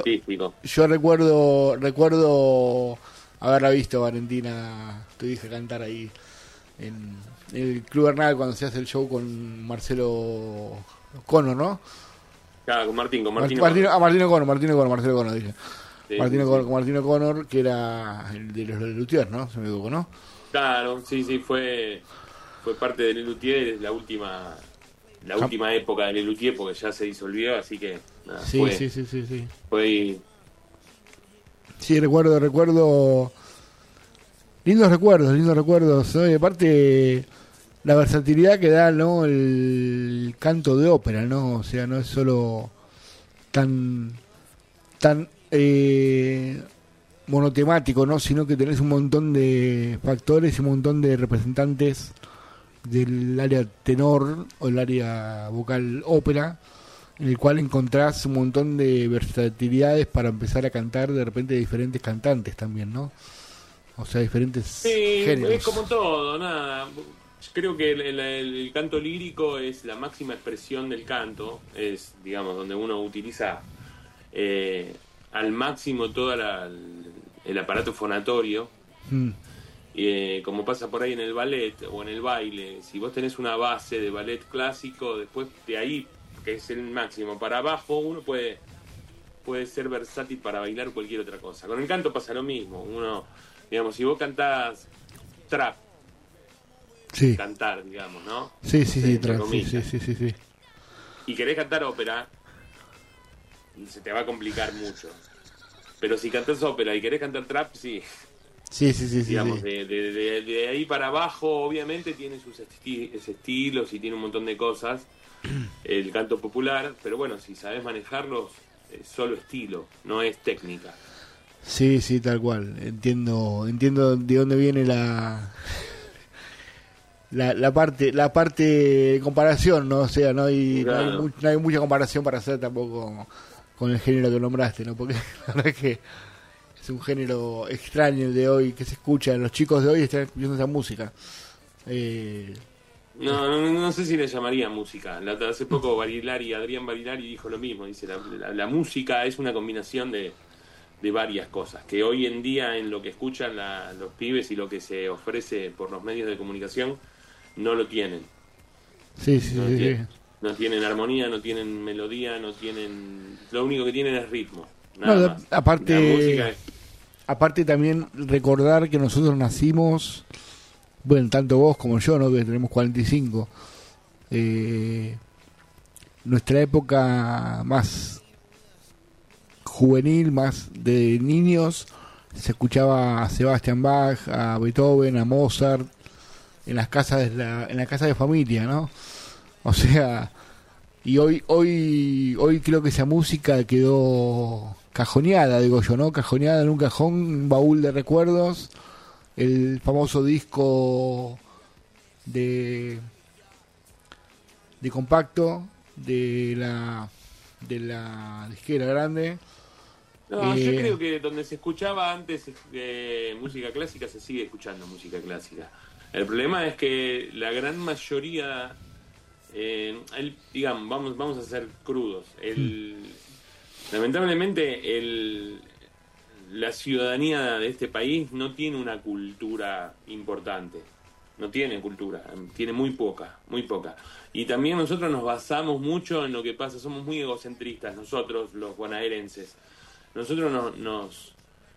[SPEAKER 8] recuerdo haberla visto, Valentina, tu hija, cantar ahí en el Club Bernal cuando se hace el show con Marcelo Cono, ¿no?
[SPEAKER 12] Claro, con Martín
[SPEAKER 8] Martino Connor, dije.
[SPEAKER 12] Sí,
[SPEAKER 8] Con Martino Connor, que era el de los Lelutier, ¿no? Se me equivoco, ¿no?
[SPEAKER 12] Claro, sí, fue parte de Lelutier, la última época de Lelutier, porque ya se disolvió, así que nada,
[SPEAKER 8] Sí.
[SPEAKER 12] fue
[SPEAKER 8] Sí, recuerdo lindos recuerdos, ¿no? Y aparte la versatilidad que da, ¿no? El canto de ópera, ¿no? O sea, no es solo tan monotemático, ¿no? Sino que tenés un montón de factores y un montón de representantes del área tenor o el área vocal ópera, en el cual encontrás un montón de versatilidades para empezar a cantar de repente diferentes cantantes también, ¿no? O sea, diferentes géneros.
[SPEAKER 12] Es como todo, nada. Creo que el canto lírico es la máxima expresión del canto, es, digamos, donde uno utiliza al máximo todo el aparato fonatorio, como pasa por ahí en el ballet o en el baile. Si vos tenés una base de ballet clásico, después de ahí, que es el máximo, para abajo uno puede ser versátil para bailar cualquier otra cosa. Con el canto pasa lo mismo. Uno, digamos, si vos cantás trap,
[SPEAKER 8] sí,
[SPEAKER 12] cantar, digamos, ¿no?
[SPEAKER 8] Sí,
[SPEAKER 12] Entre comillas.
[SPEAKER 8] sí.
[SPEAKER 12] Y querés cantar ópera, se te va a complicar mucho. Pero si cantás ópera y querés cantar trap, sí.
[SPEAKER 8] Sí.
[SPEAKER 12] Digamos, de ahí para abajo, obviamente tiene sus estilos y tiene un montón de cosas, el canto popular, pero bueno, si sabes manejarlos, es solo estilo, no es técnica.
[SPEAKER 8] Sí, tal cual. Entiendo de dónde viene la parte de comparación, ¿no? O sea, no hay mucha comparación para hacer tampoco con el género que nombraste, ¿no? Porque la verdad es que es un género extraño el de hoy, que se escucha, los chicos de hoy están escuchando esa música.
[SPEAKER 12] No sé si le llamaría música. Hace poco Adrián Barilari dijo lo mismo, dice la música es una combinación de varias cosas, que hoy en día en lo que escuchan los pibes y lo que se ofrece por los medios de comunicación no lo tienen.
[SPEAKER 8] Sí.
[SPEAKER 12] No tienen armonía, no tienen melodía, lo único que tienen es ritmo. Nada más.
[SPEAKER 8] Aparte,
[SPEAKER 12] la música es...
[SPEAKER 8] aparte también recordar que nosotros nacimos, bueno, tanto vos como yo, ¿no? Que tenemos 45. Nuestra época más juvenil, más de niños, se escuchaba a Sebastian Bach, a Beethoven, a Mozart, en las casas en la casa de familia, ¿no? O sea, y hoy creo que esa música quedó cajoneada, digo yo, ¿no? Cajoneada en un cajón, un baúl de recuerdos, el famoso disco de compacto de la disquera grande.
[SPEAKER 12] No, yo creo que donde se escuchaba antes música clásica, se sigue escuchando música clásica. El problema es que la gran mayoría digamos, vamos a ser crudos. Lamentablemente, la ciudadanía de este país no tiene una cultura importante. No tiene cultura, tiene muy poca. Y también nosotros nos basamos mucho en lo que pasa, somos muy egocentristas nosotros, los bonaerenses. Nosotros nos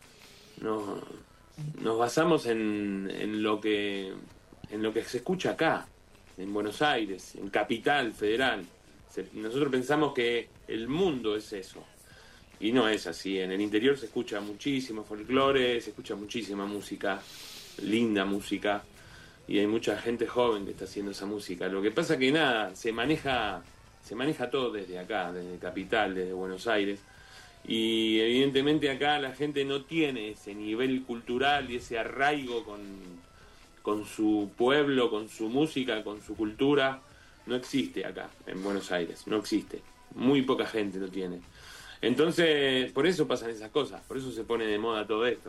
[SPEAKER 12] basamos en lo que se escucha acá, en Buenos Aires, en Capital Federal. Nosotros pensamos que el mundo es eso. Y no es así. En el interior se escucha muchísimo folclore, se escucha muchísima música, linda música. Y hay mucha gente joven que está haciendo esa música. Lo que pasa que nada, se maneja todo desde acá, desde Capital, desde Buenos Aires. Y evidentemente acá la gente no tiene ese nivel cultural y ese arraigo con su pueblo, con su música, con su cultura. No existe acá, en Buenos Aires, no existe. Muy poca gente lo tiene. Entonces, por eso pasan esas cosas, por eso se pone de moda todo esto.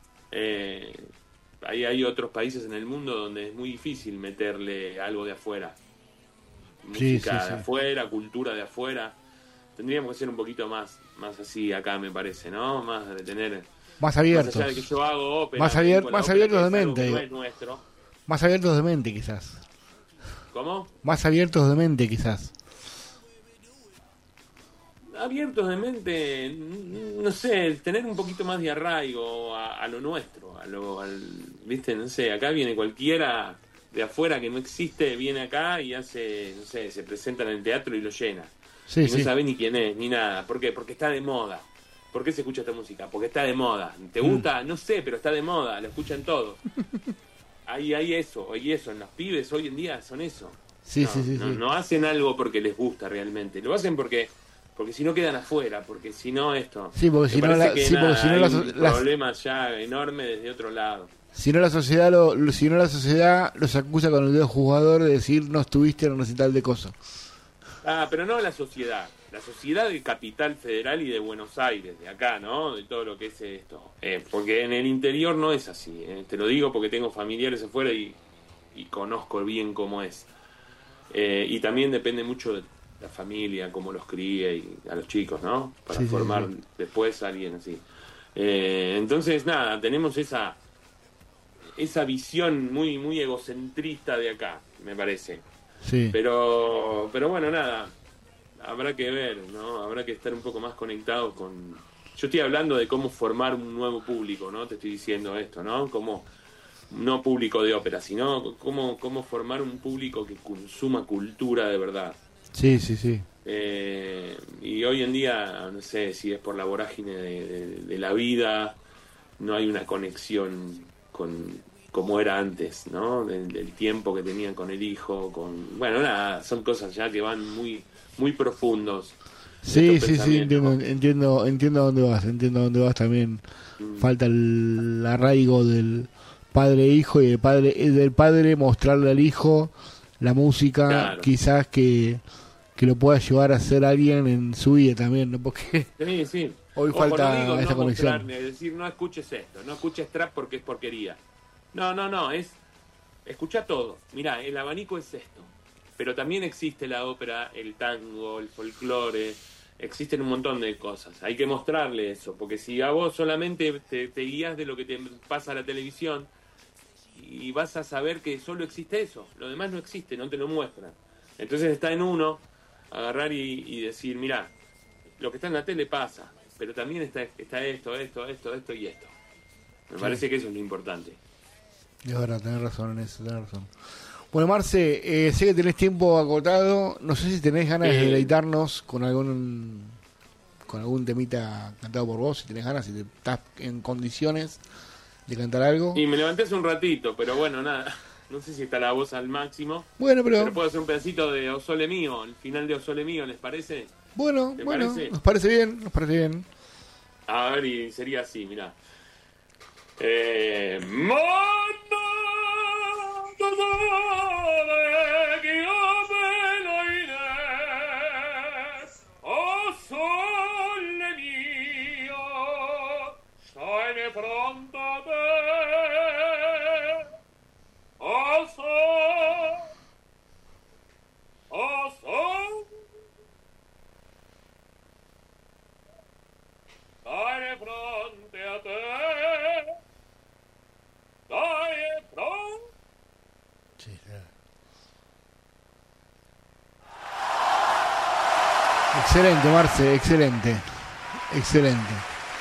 [SPEAKER 12] Hay otros países en el mundo donde es muy difícil meterle algo de afuera. Música de afuera, cultura de afuera. Tendríamos que ser un poquito más así acá, me parece, ¿no? Más de tener...
[SPEAKER 8] Más abiertos.
[SPEAKER 12] Más allá de que yo hago ópera,
[SPEAKER 8] más abiertos de mente.
[SPEAKER 12] No es nuestro.
[SPEAKER 8] Más abiertos de mente, quizás.
[SPEAKER 12] ¿Cómo?
[SPEAKER 8] Más abiertos de mente, quizás.
[SPEAKER 12] Abiertos de mente, no sé, tener un poquito más de arraigo a lo nuestro, ¿viste? No sé, acá viene cualquiera de afuera que no existe, viene acá y hace, no sé, se presenta en el teatro y lo llena.
[SPEAKER 8] Sí,
[SPEAKER 12] y no
[SPEAKER 8] sí.
[SPEAKER 12] sabe ni quién es, ni nada. ¿Por qué? Porque está de moda. ¿Por qué se escucha esta música? Porque está de moda. ¿Te gusta? No sé, pero está de moda, lo escuchan todos. Hay eso, en los pibes hoy en día son eso.
[SPEAKER 8] Sí,
[SPEAKER 12] no, no hacen algo porque les gusta realmente, lo hacen porque si no quedan afuera, porque si no esto...
[SPEAKER 8] Sí, porque si no hay
[SPEAKER 12] un problema ya enorme desde otro lado.
[SPEAKER 8] Si no la sociedad los acusa con el dedo juzgador de decir no estuviste en un recital de cosas.
[SPEAKER 12] Pero no la sociedad de Capital Federal y de Buenos Aires, de acá, ¿no? De todo lo que es esto. Porque en el interior no es así, te lo digo porque tengo familiares afuera y conozco bien cómo es. Y también depende mucho de la familia, cómo los críe y a los chicos, ¿no? Para formar después a alguien así. Entonces, nada, tenemos esa visión muy, muy egocentrista de acá, me parece.
[SPEAKER 8] Sí.
[SPEAKER 12] Pero bueno, nada, habrá que ver, ¿no? Habrá que estar un poco más conectados con... Yo estoy hablando de cómo formar un nuevo público, ¿no? Te estoy diciendo esto, ¿no? Como no público de ópera, sino cómo formar un público que consuma cultura de verdad.
[SPEAKER 8] Sí.
[SPEAKER 12] Y hoy en día, no sé si es por la vorágine de la vida, no hay una conexión como era antes, ¿no? Del tiempo que tenían con el hijo, bueno, nada, son cosas ya que van muy, muy profundos.
[SPEAKER 8] Sí, entiendo dónde vas también. Falta el arraigo del padre e hijo y del padre mostrarle al hijo la música, claro. Quizás que lo pueda llevar a ser alguien en su vida también, ¿no? Porque
[SPEAKER 12] sí.
[SPEAKER 8] Hoy falta esta conexión.
[SPEAKER 12] Es decir, no escuches esto, no escuches trap porque es porquería. No, es escucha todo. Mirá, el abanico es esto. Pero también existe la ópera, el tango, el folclore, existen un montón de cosas. Hay que mostrarle eso, porque si a vos solamente te guías de lo que te pasa a la televisión y vas a saber que solo existe eso, lo demás no existe, no te lo muestran. Entonces está en uno agarrar y decir, mirá, lo que está en la tele pasa, pero también está esto y esto. Me parece que eso es lo importante.
[SPEAKER 8] Es verdad, tenés razón en eso, tenés razón. Bueno, Marce, sé que tenés tiempo acotado, no sé si tenés ganas de deleitarnos con algún temita cantado por vos, si tenés ganas, si estás en condiciones de cantar algo.
[SPEAKER 12] Y me levanté hace un ratito, pero bueno, nada, no sé si está la voz al máximo.
[SPEAKER 8] Bueno, pero
[SPEAKER 12] puedo hacer un pedacito de O Sole Mío, el final de O Sole Mío, ¿les parece?
[SPEAKER 8] Bueno, nos parece bien.
[SPEAKER 12] A ver, y sería así, mirá. Oh
[SPEAKER 8] Excelente, Marce, excelente. Excelente.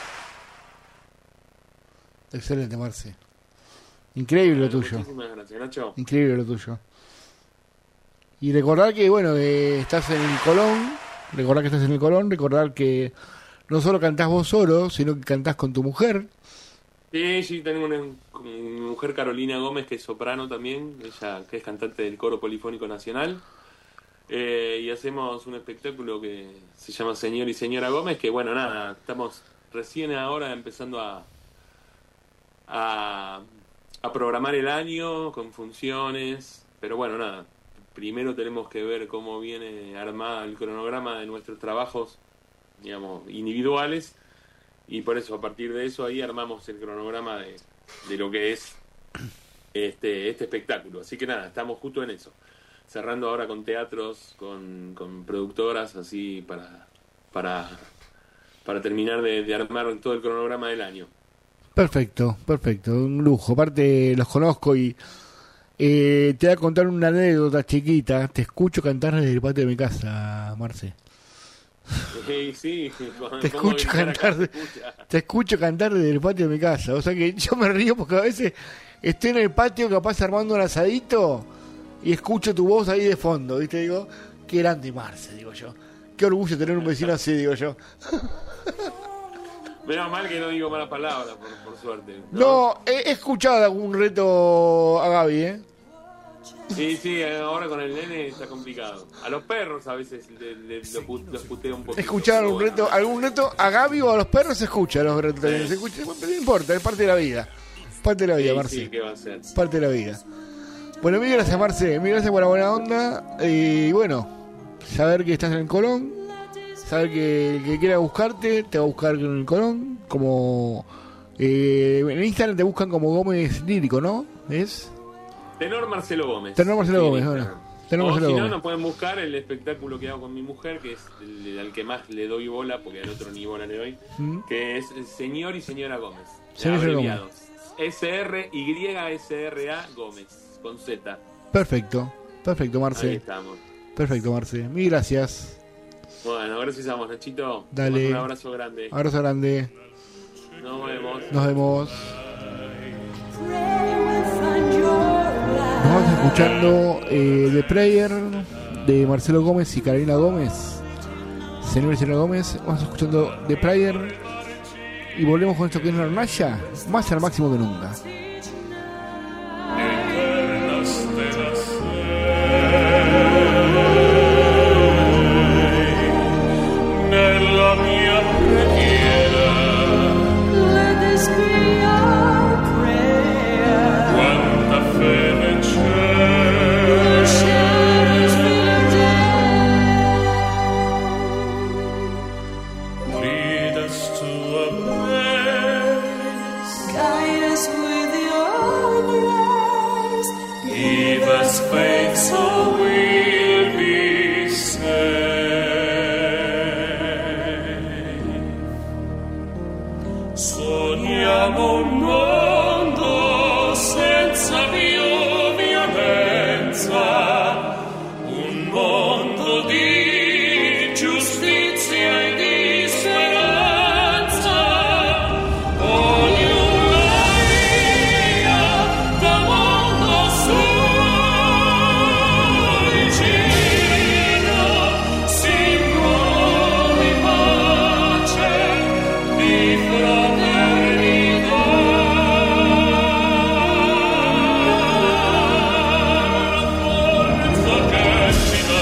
[SPEAKER 8] Excelente, Marce. Increíble lo tuyo.
[SPEAKER 12] Muchísimas gracias, Nacho.
[SPEAKER 8] Increíble lo tuyo. Y recordar que, bueno, estás en el Colón. Recordar que estás en el Colón. Recordar que no solo cantás vos solo, sino que cantás con tu mujer.
[SPEAKER 12] Sí, tengo una mujer, Carolina Gómez, que es soprano también. Ella que es cantante del Coro Polifónico Nacional. Y hacemos un espectáculo que se llama Señor y Señora Gómez, que bueno, nada, estamos recién ahora empezando a programar el año con funciones, pero bueno, nada, primero tenemos que ver cómo viene armado el cronograma de nuestros trabajos, digamos, individuales, y por eso, a partir de eso, ahí armamos el cronograma de lo que es este espectáculo. Así que nada, estamos justo en eso. Cerrando ahora con teatros, con productoras, así para terminar de armar todo el cronograma del año.
[SPEAKER 8] Perfecto, un lujo. Aparte los conozco y te voy a contar una anécdota chiquita. Te escucho cantar desde el patio de mi casa, Marce.
[SPEAKER 12] Sí,
[SPEAKER 8] te escucho cantar desde el patio de mi casa. O sea que yo me río porque a veces estoy en el patio capaz armando un asadito y escucho tu voz ahí de fondo, ¿viste? Digo, qué grande Marce, digo yo. Qué orgullo tener un vecino así, digo yo.
[SPEAKER 12] Menos mal que no digo malas palabras, por suerte.
[SPEAKER 8] No, he escuchado algún reto a Gaby, ¿eh?
[SPEAKER 12] Sí, ahora con el nene está complicado. A los perros a veces los puteo un poquito.
[SPEAKER 8] ¿Escuchar algún reto a Gaby o a los perros? Se escucha los retos también. Se escucha, no importa, es parte de la vida. Parte de la vida, Marce.
[SPEAKER 12] Sí, ¿qué va a ser?
[SPEAKER 8] Parte de la vida. Bueno, mil gracias, Marce. Mil gracias por la buena onda. Y bueno, saber que estás en el Colón. Saber que el que quiera buscarte, te va a buscar en el Colón. Como en Instagram te buscan como Gómez Lírico, ¿no? ¿Es?
[SPEAKER 12] Tenor Marcelo Gómez.
[SPEAKER 8] Tenor Marcelo Gómez, bueno.
[SPEAKER 12] O si no, nos pueden buscar el espectáculo que hago con mi mujer, que es al que más le doy bola, porque al otro ni bola le doy, que es el Señor y Señora Gómez. Abreviados. SRYSRA Gómez, con Z.
[SPEAKER 8] Perfecto, Marce.
[SPEAKER 12] Ahí estamos.
[SPEAKER 8] Perfecto, Marce. Mil gracias.
[SPEAKER 12] Bueno, gracias a vos, Nachito.
[SPEAKER 8] Dale.
[SPEAKER 12] Un abrazo grande.
[SPEAKER 8] Abrazo grande.
[SPEAKER 12] Nos vemos.
[SPEAKER 8] Nos vemos. Nos vamos escuchando The Prayer de Marcelo Gómez y Carolina Gómez. Señor y Señora Gómez. Vamos escuchando The Prayer y volvemos con esto que es una hornalla más al máximo que nunca.
[SPEAKER 2] Nella mia preghiera, let this be our prayer. Quanta fede c'è, the shadows fill the day. Lead us to a place, guide us with your grace. Give us faith so we'll be saved. Sogniamo un mondo senza più violenza, un mondo di giustizia e di speranza. Ognuno via da mondo suo vicino, simbolo di pace, di fraternità. Forza che ci dà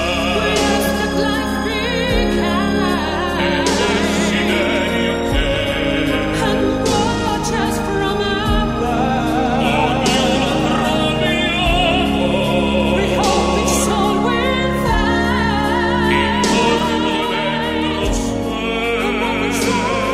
[SPEAKER 2] e desiderio che ognuno troviamo intorno dentro sé.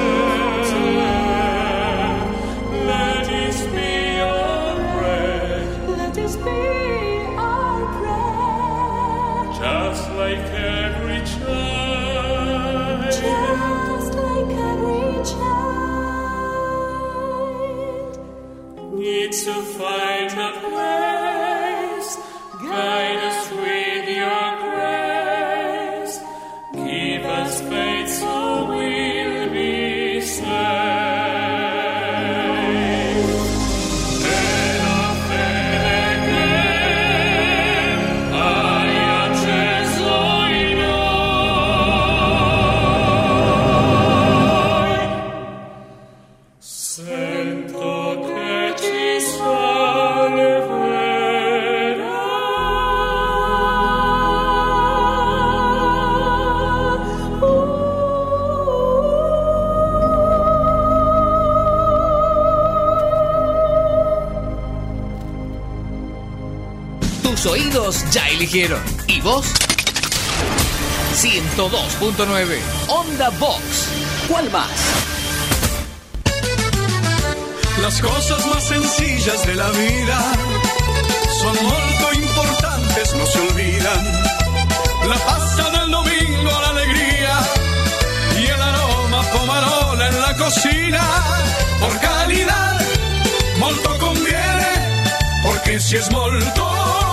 [SPEAKER 2] Let this be our prayer. Let this be our prayer. Just like every child. Just like every child. Needs to find a place. Guide us with your grace. Give Sento che ci salverà.
[SPEAKER 13] Tus oídos ya eligieron. ¿Y vos? 102.9 Onda Box. ¿Cuál más?
[SPEAKER 14] Las cosas más sencillas de la vida son muy importantes, no se olvidan. La pasta del domingo, la alegría y el aroma pomarola en la cocina. Por calidad, molto conviene, porque si es molto,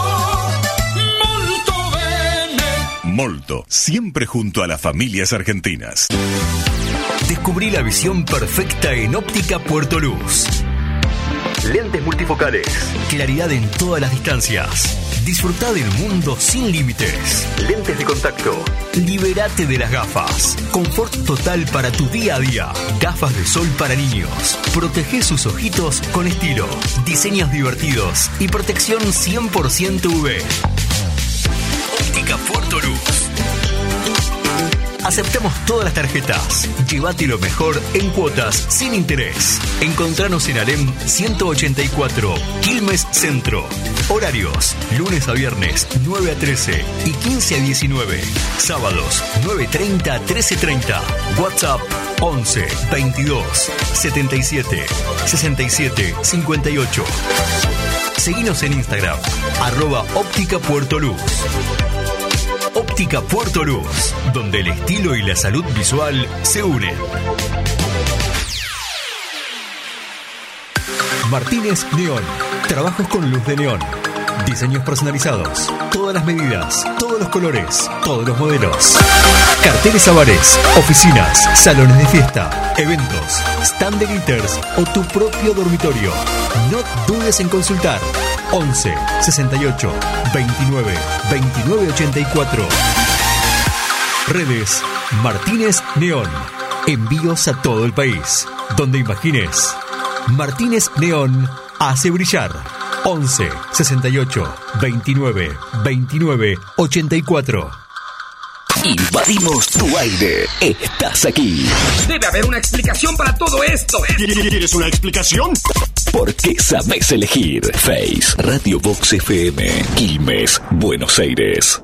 [SPEAKER 14] molto bene.
[SPEAKER 15] Molto, siempre junto a las familias argentinas.
[SPEAKER 10] Descubrí la visión perfecta en Óptica Puerto Luz. Lentes multifocales, claridad en todas las distancias. Disfrutá del mundo sin límites. Lentes de contacto. Libérate de las gafas. Confort total para tu día a día. Gafas de sol para niños. Protege sus ojitos con estilo. Diseños divertidos y protección 100% UV. Óptica Puerto Luz. Aceptamos todas las tarjetas. Llévate lo mejor en cuotas sin interés. Encontranos en Alem 184, Quilmes Centro. Horarios: lunes a viernes 9 a 13 y 15 a 19. Sábados 9:30 a 13:30. WhatsApp 11 22 77 67 58. Seguinos en Instagram @Óptica Puerto Luz. Óptica Puerto Luz, donde el estilo y la salud visual se unen. Martínez Neón. Trabajos con luz de neón. Diseños personalizados. Todas las medidas, todos los colores, todos los modelos. Carteles a bares, oficinas, salones de fiesta, eventos, stand de glitters o tu propio dormitorio. No dudes en consultar. 11 68 29 29 84. Redes Martínez Neón. Envíos a todo el país. Donde imagines. Martínez Neón hace brillar. 11 68 29 29 84.
[SPEAKER 1] Invadimos tu aire. Estás aquí.
[SPEAKER 3] Debe haber una explicación para todo esto.
[SPEAKER 1] ¿Quieres una explicación? Porque sabes elegir. Face Radio Box FM, Quilmes, Buenos Aires.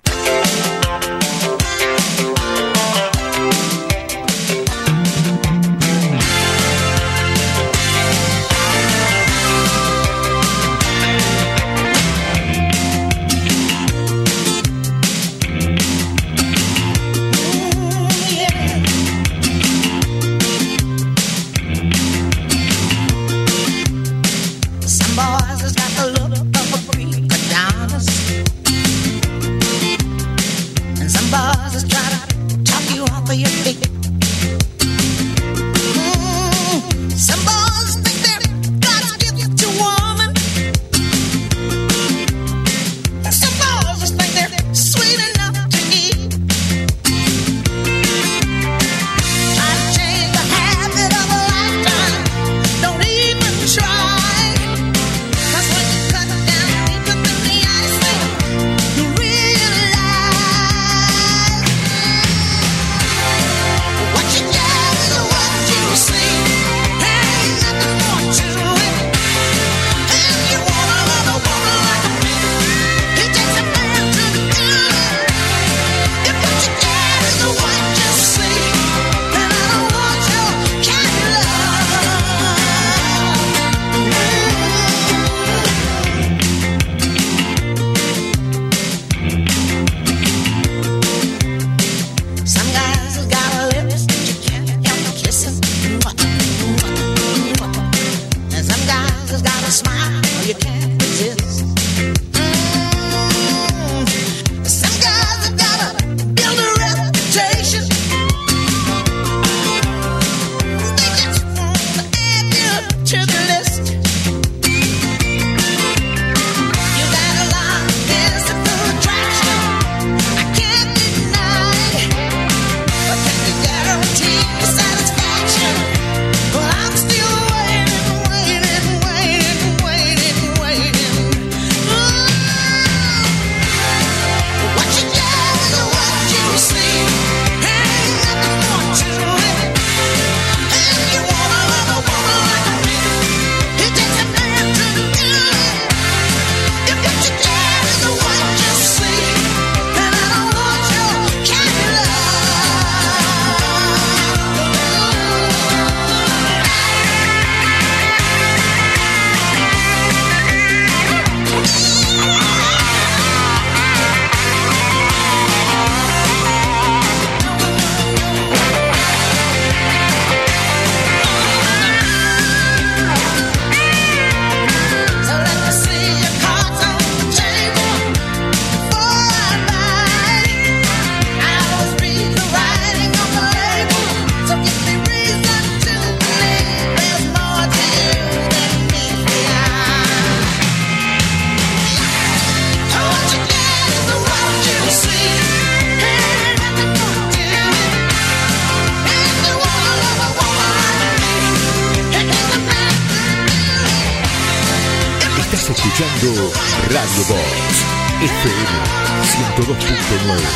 [SPEAKER 1] escuchando Radio Box FM 102.9.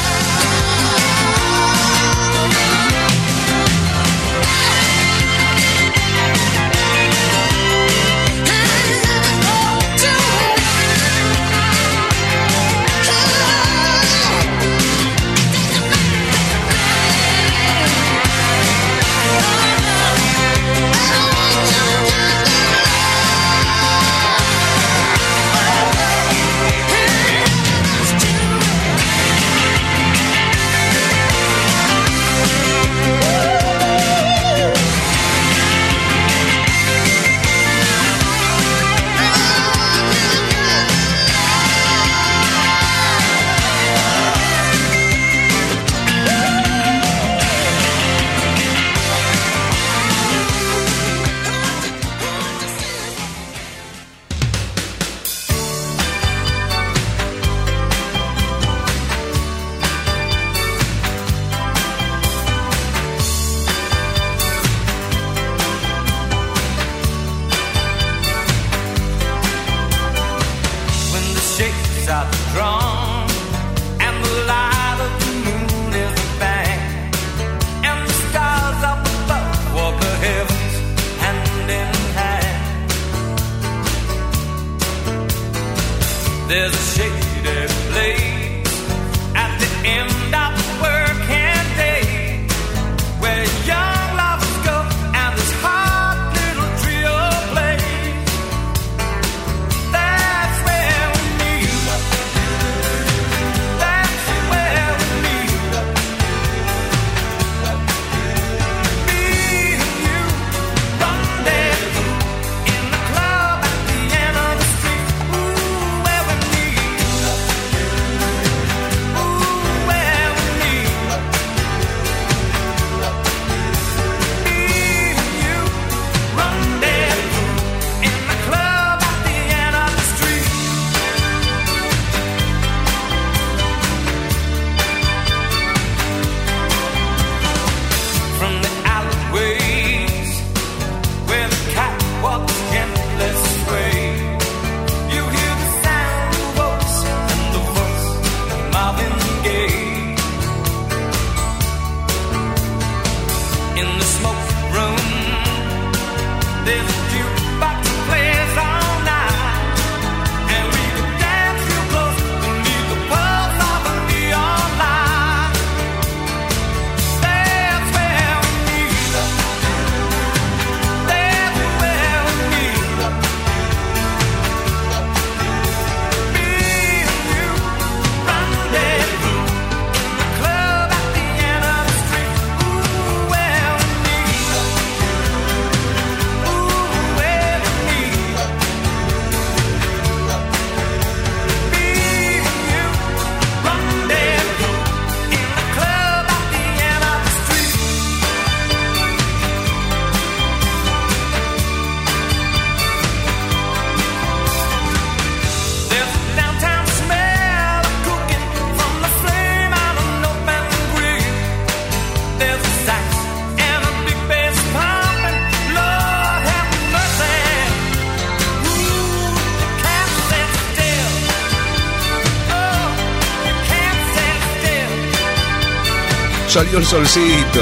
[SPEAKER 16] Salió el solcito.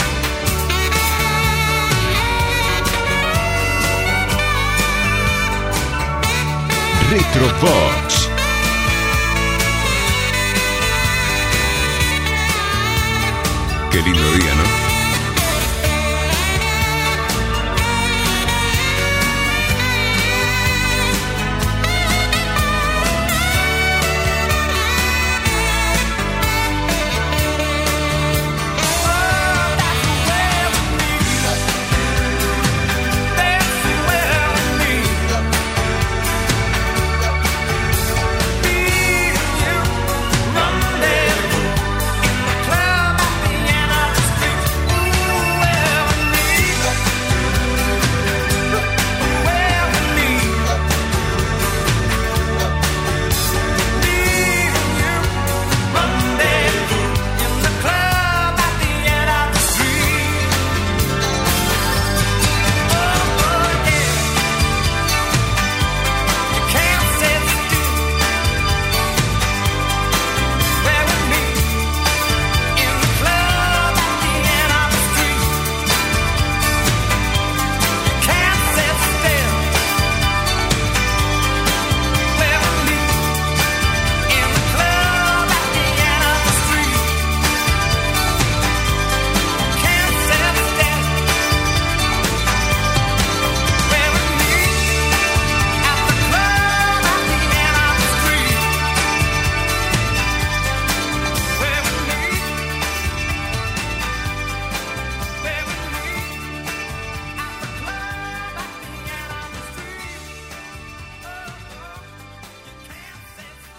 [SPEAKER 16] Retrobox. Qué lindo día, ¿no?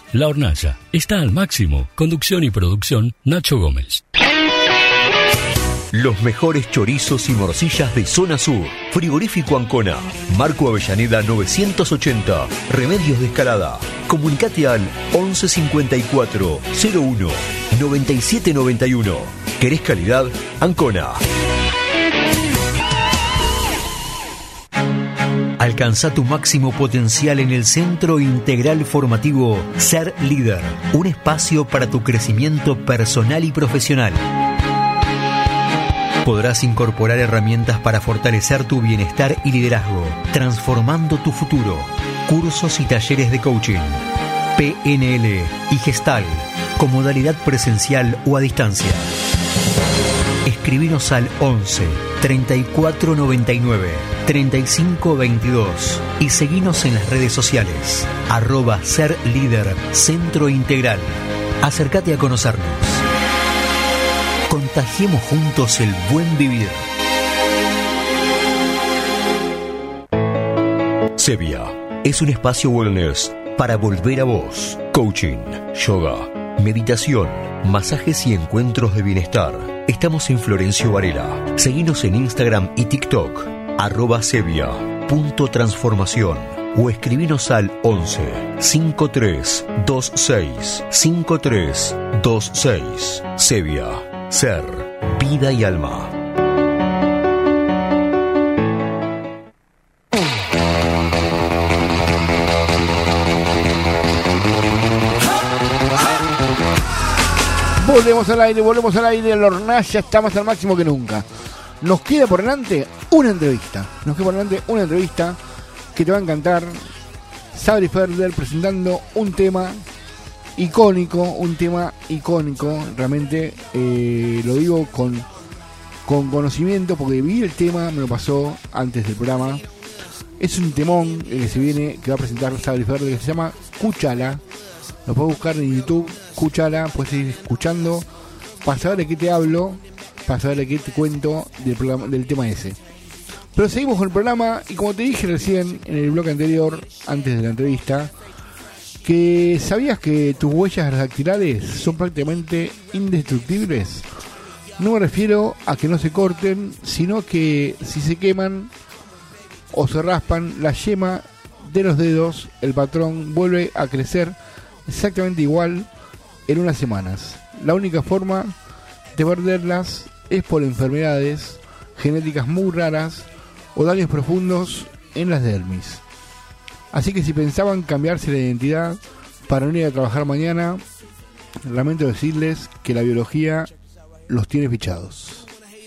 [SPEAKER 1] La Hornalla está al máximo. Conducción y producción, Nacho Gómez.
[SPEAKER 10] Los mejores chorizos y morcillas de Zona Sur. Frigorífico Ancona. Marco Avellaneda 980. Remedios de Escalada. Comunicate al 1154 01 9791. ¿Querés calidad? Ancona. Alcanza tu máximo potencial en el Centro Integral Formativo Ser Líder. Un espacio para tu crecimiento personal y profesional. Podrás incorporar herramientas para fortalecer tu bienestar y liderazgo, transformando tu futuro. Cursos y talleres de coaching, PNL y Gestal, con modalidad presencial o a distancia. Escribinos al 11 34 99 35 22 y seguinos en las redes sociales @Ser Líder Centro Integral. Acércate a conocernos. Contagiemos juntos el buen vivir. Sevia es un espacio wellness para volver a vos. Coaching, yoga, meditación, masajes y encuentros de bienestar. Estamos en Florencio Varela. Seguinos en Instagram y TikTok @Sevia.transformación o escribinos al 11 53 26 53 26. Sevia. Ser, vida y alma.
[SPEAKER 8] Volvemos al aire, la Hornalla está más al máximo que nunca. Nos queda por delante una entrevista. Que te va a encantar. Sabri Ferder presentando un tema icónico, realmente lo digo con conocimiento porque vi el tema, me lo pasó antes del programa. Es un temón que se viene, que va a presentar Sabri Ferder, que se llama Cuchala. Lo puedes buscar en YouTube, Cuchala, puedes ir escuchando para saber de qué te hablo, para saber de qué te cuento del tema ese. Pero seguimos con el programa y como te dije recién en el bloque anterior, antes de la entrevista, que ¿sabías que tus huellas dactilares son prácticamente indestructibles? No me refiero a que no se corten, sino que si se queman o se raspan, la yema de los dedos, el patrón vuelve a crecer exactamente igual en unas semanas. La única forma de perderlas es por enfermedades genéticas muy raras o daños profundos en las dermis. Así que si pensaban cambiarse la identidad para no ir a trabajar mañana, lamento decirles que la biología los tiene fichados.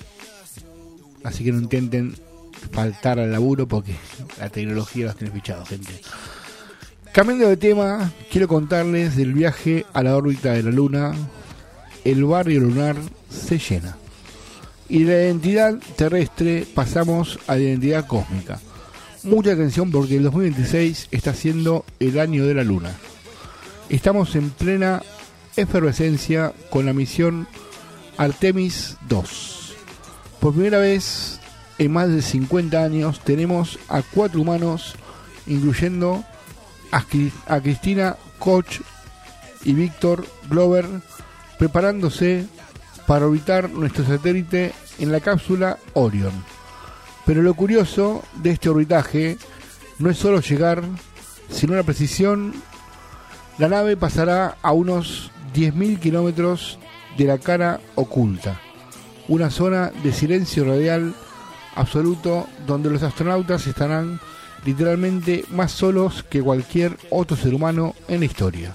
[SPEAKER 8] Así que no intenten faltar al laburo porque la tecnología los tiene fichados, gente. Cambiando de tema, quiero contarles del viaje a la órbita de la Luna. El barrio lunar se llena. Y de la identidad terrestre pasamos a la identidad cósmica. Mucha atención porque el 2026 está siendo el año de la Luna. Estamos en plena efervescencia con la misión Artemis 2. Por primera vez en más de 50 años tenemos a 4 humanos, incluyendo a Cristina Koch y Víctor Glover, preparándose para orbitar nuestro satélite en la cápsula Orion. Pero lo curioso de este orbitaje no es solo llegar, sino la precisión. La nave pasará a unos 10.000 kilómetros de la cara oculta, una zona de silencio radial absoluto donde los astronautas estarán literalmente más solos que cualquier otro ser humano en la historia.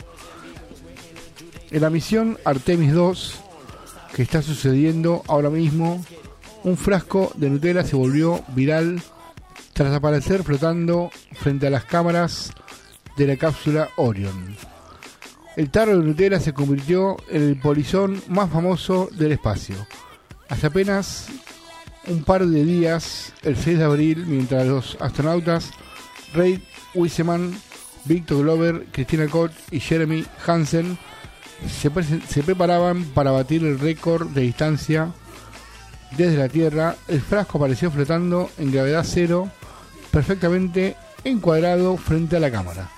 [SPEAKER 8] En la misión Artemis 2, que está sucediendo ahora mismo, un frasco de Nutella se volvió viral tras aparecer flotando frente a las cámaras de la cápsula Orion. El tarro de Nutella se convirtió en el polizón más famoso del espacio. Hace apenas un par de días, el 6 de abril, mientras los astronautas Reid Wiseman, Victor Glover, Cristina Koch y Jeremy Hansen se preparaban para batir el récord de distancia desde la Tierra, el frasco apareció flotando en gravedad cero, perfectamente encuadrado frente a la cámara.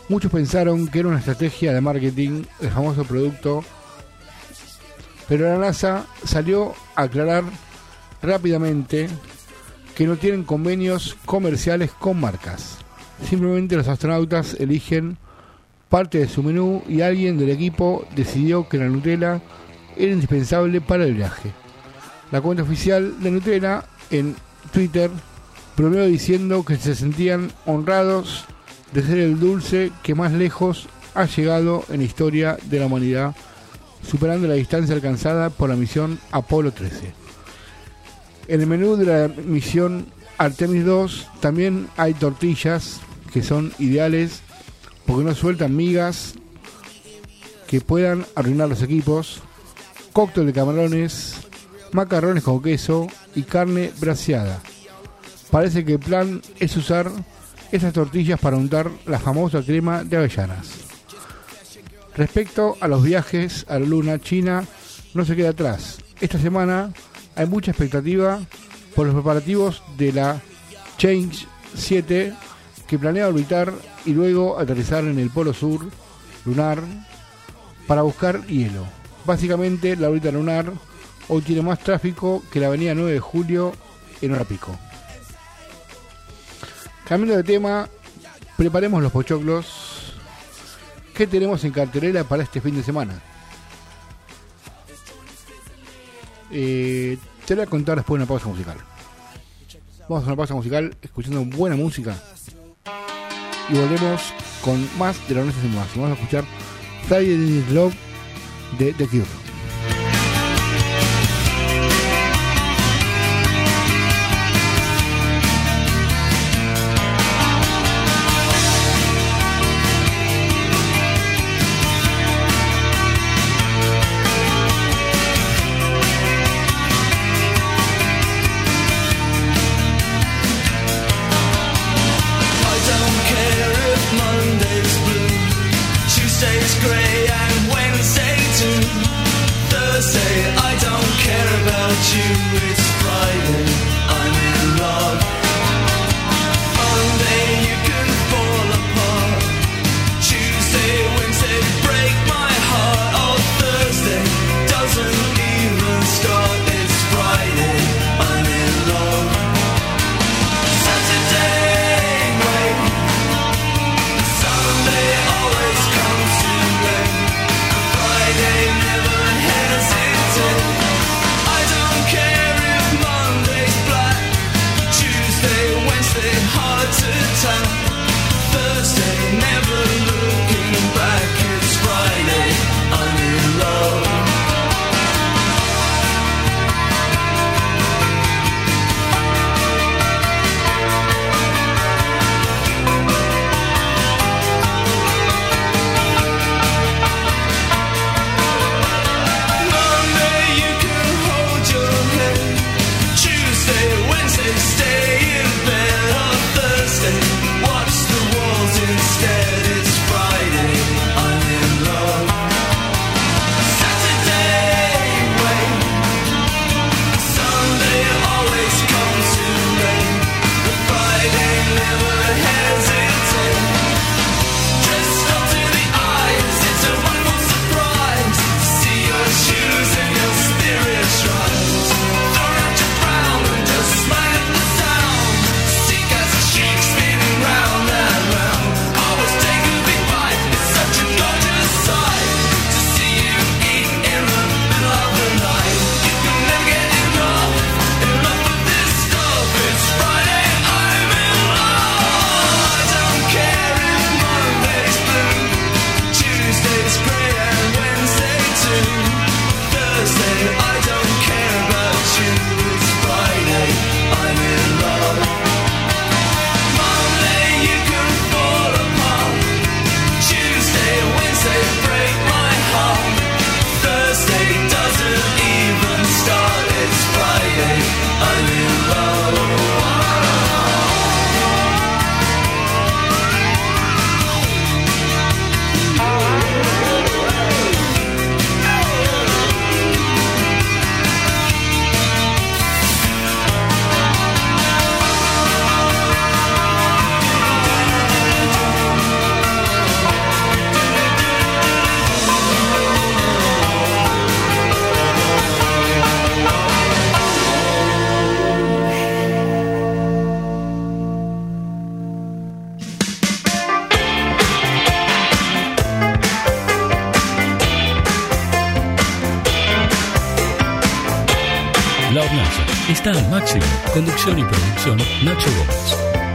[SPEAKER 8] Muchos pensaron que era una estrategia de marketing el famoso producto, pero la NASA salió a aclarar rápidamente que no tienen convenios comerciales con marcas. Simplemente los astronautas eligen parte de su menú y alguien del equipo decidió que la Nutella era indispensable para el viaje. La cuenta oficial de Nutella en Twitter bromeó diciendo que se sentían honrados de ser el dulce que más lejos ha llegado en la historia de la humanidad, superando la distancia alcanzada por la misión Apolo 13. En el menú de la misión Artemis 2 también hay tortillas que son ideales porque no sueltan migas que puedan arruinar los equipos, cóctel de camarones, macarrones con queso y carne braseada. Parece que el plan es usar esas tortillas para untar la famosa crema de avellanas. Respecto a los viajes a la Luna, China no se queda atrás. Esta semana hay mucha expectativa por los preparativos de la Chang'e 7, que planea orbitar y luego aterrizar en el polo sur lunar para buscar hielo. Básicamente, la órbita lunar hoy tiene más tráfico que la avenida 9 de Julio en hora pico. Cambiando de tema, preparemos los pochoclos. ¿Qué tenemos en cartelera para este fin de semana? Te voy a contar después de una pausa musical. Vamos a una pausa musical escuchando buena música y volvemos con más de la noche sin más. Vamos a escuchar Friday is Love de The Cure.
[SPEAKER 11] Monday's blue, Tuesday's grey, and Wednesday too.
[SPEAKER 1] hornalla está al máximo. Conducción y producción, Nacho Gómez.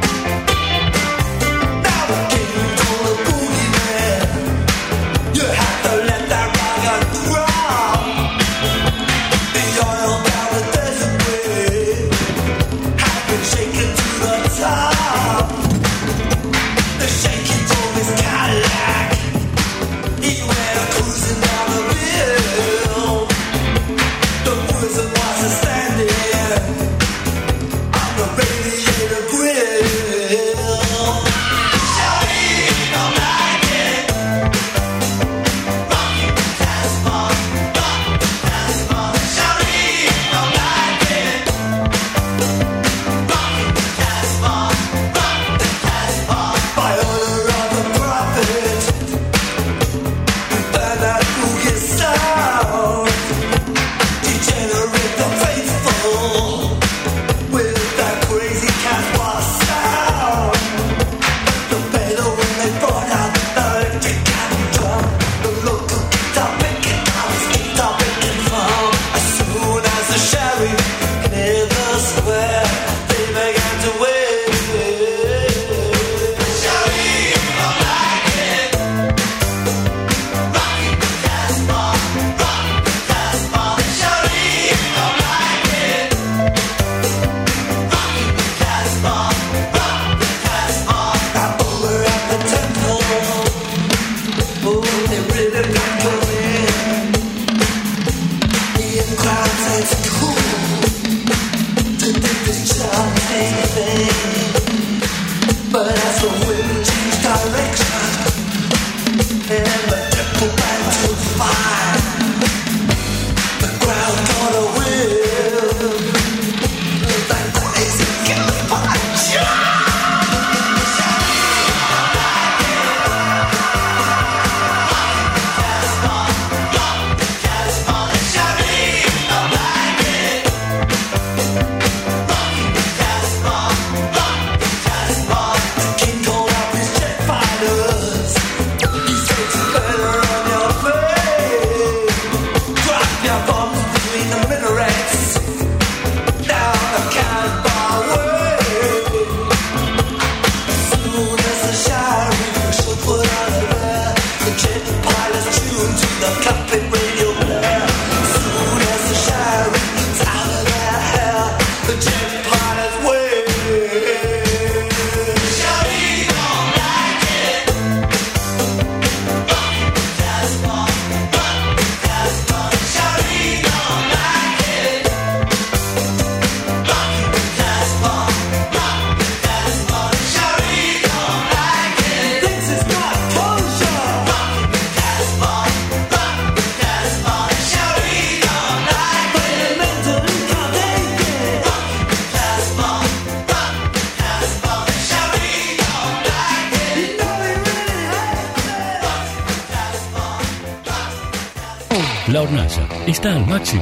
[SPEAKER 1] La hornalla está al máximo.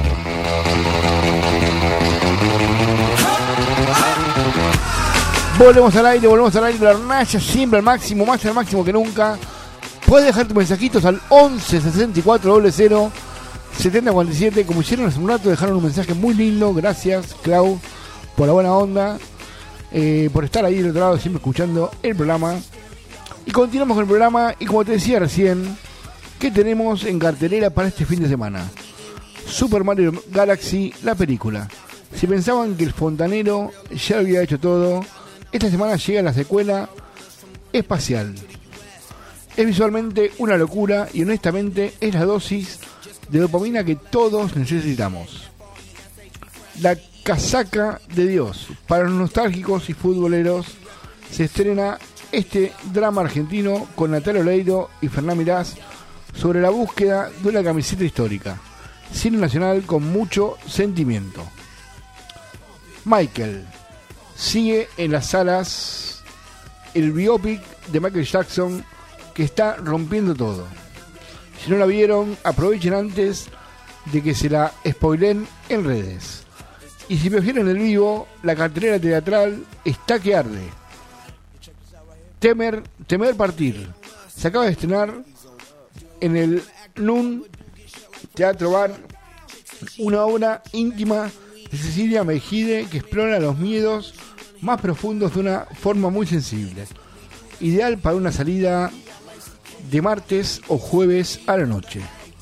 [SPEAKER 8] Volvemos al aire, la hornalla siempre al máximo, más al máximo que nunca. Puedes dejar tus mensajitos al 11 64 00 70 47. Como hicieron hace un rato, dejaron un mensaje muy lindo. Gracias, Clau, por la buena onda, por estar ahí del otro lado, siempre escuchando el programa. Y continuamos con el programa. Y como te decía recién, ¿qué tenemos en cartelera para este fin de semana? Super Mario Galaxy, la película. Si pensaban que el fontanero ya había hecho todo, esta semana llega la secuela espacial. Es visualmente una locura y honestamente es la dosis de dopamina que todos necesitamos. La casaca de Dios. Para los nostálgicos y futboleros se estrena este drama argentino con Natalia Oreiro y Fernán Mirás sobre la búsqueda de una camiseta histórica. Cine nacional con mucho sentimiento. Michael. Sigue en las salas el biopic de Michael Jackson que está rompiendo todo. Si no la vieron, aprovechen antes de que se la spoilen en redes. Y si prefieren el vivo, la cartelera teatral está que arde. Temer partir. Se acaba de estrenar en el NUN Teatro Bar una obra íntima de Cecilia Mejide, que explora los miedos más profundos de una forma muy sensible. Ideal para una salida de martes o jueves a la noche.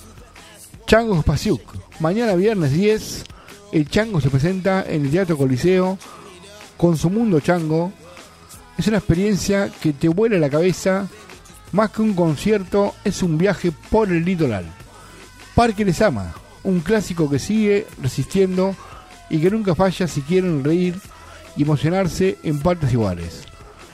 [SPEAKER 8] Chango Spasiuk. Mañana viernes 10, el Chango se presenta en el Teatro Coliseo con su Mundo Chango. Es una experiencia que te vuela la cabeza. Más que un concierto, es un viaje por el litoral. Parque Les Ama, un clásico que sigue resistiendo y que nunca falla si quieren reír y emocionarse en partes iguales.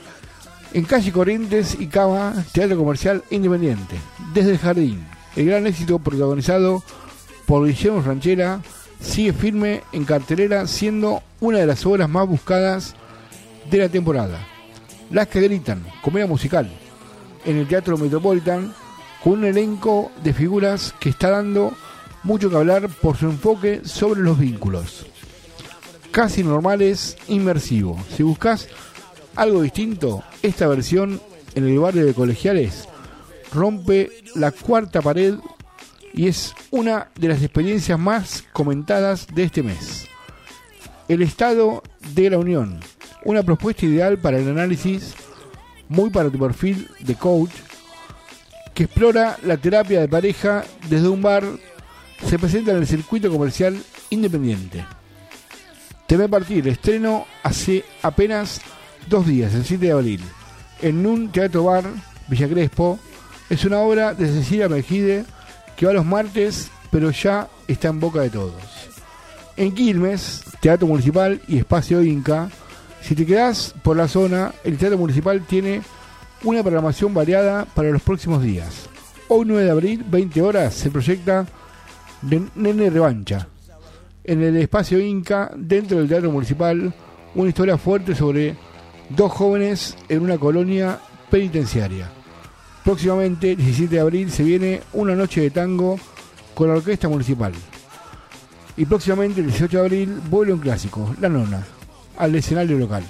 [SPEAKER 8] En calle Corrientes y Cava, Teatro Comercial Independiente. Desde el Jardín, el gran éxito protagonizado por Guillermo Franchella sigue firme en cartelera, siendo una de las obras más buscadas de la temporada. Las que gritan, comedia musical, en el Teatro Metropolitan, con un elenco de figuras que está dando mucho que hablar por su enfoque sobre los vínculos. Casi Normales, inmersivo. Si buscas algo distinto, esta versión en el barrio de Colegiales rompe la cuarta pared y es una de las experiencias más comentadas de este mes. El Estado de la Unión, una propuesta ideal para el análisis, muy para tu perfil de coach, que explora la terapia de pareja desde un bar. Se presenta en el circuito comercial independiente. TV Partir, estreno hace apenas 2 días, el 7 de abril, en un teatro bar, Villa Crespo. Es una obra de Cecilia Mejide que va los martes, pero ya está en boca de todos. En Quilmes, Teatro Municipal y Espacio Inca. Si te quedás por la zona, el Teatro Municipal tiene una programación variada para los próximos días. Hoy 9 de abril, 20 horas, se proyecta Nene Revancha. En el Espacio Inca, dentro del Teatro Municipal, una historia fuerte sobre 2 jóvenes en una colonia penitenciaria. Próximamente, 17 de abril, se viene una noche de tango con la Orquesta Municipal. Y próximamente, el 18 de abril, vuelve un clásico, La Nona, al escenario local.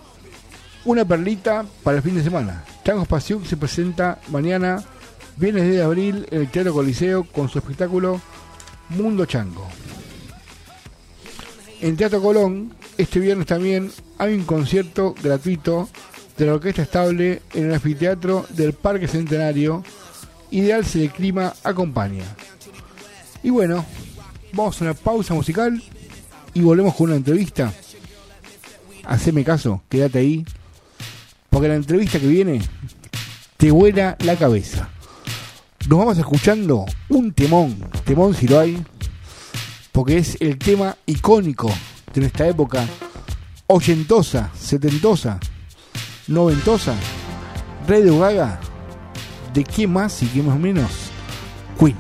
[SPEAKER 8] Una perlita para el fin de semana. Chango Spasiuk se presenta mañana, viernes 10 de abril, en el Teatro Coliseo con su espectáculo Mundo Chango. En Teatro Colón, este viernes también hay un concierto gratuito de la Orquesta Estable en el anfiteatro del Parque Centenario. Ideal si el clima acompaña. Y bueno, vamos a una pausa musical y volvemos con una entrevista. Haceme caso, quédate ahí, porque la entrevista que viene te vuela la cabeza. Nos vamos escuchando un temón si lo hay, porque es el tema icónico de nuestra época ochentosa, setentosa, noventosa. Radio Gaga, ¿de qué más y qué más menos? Queen.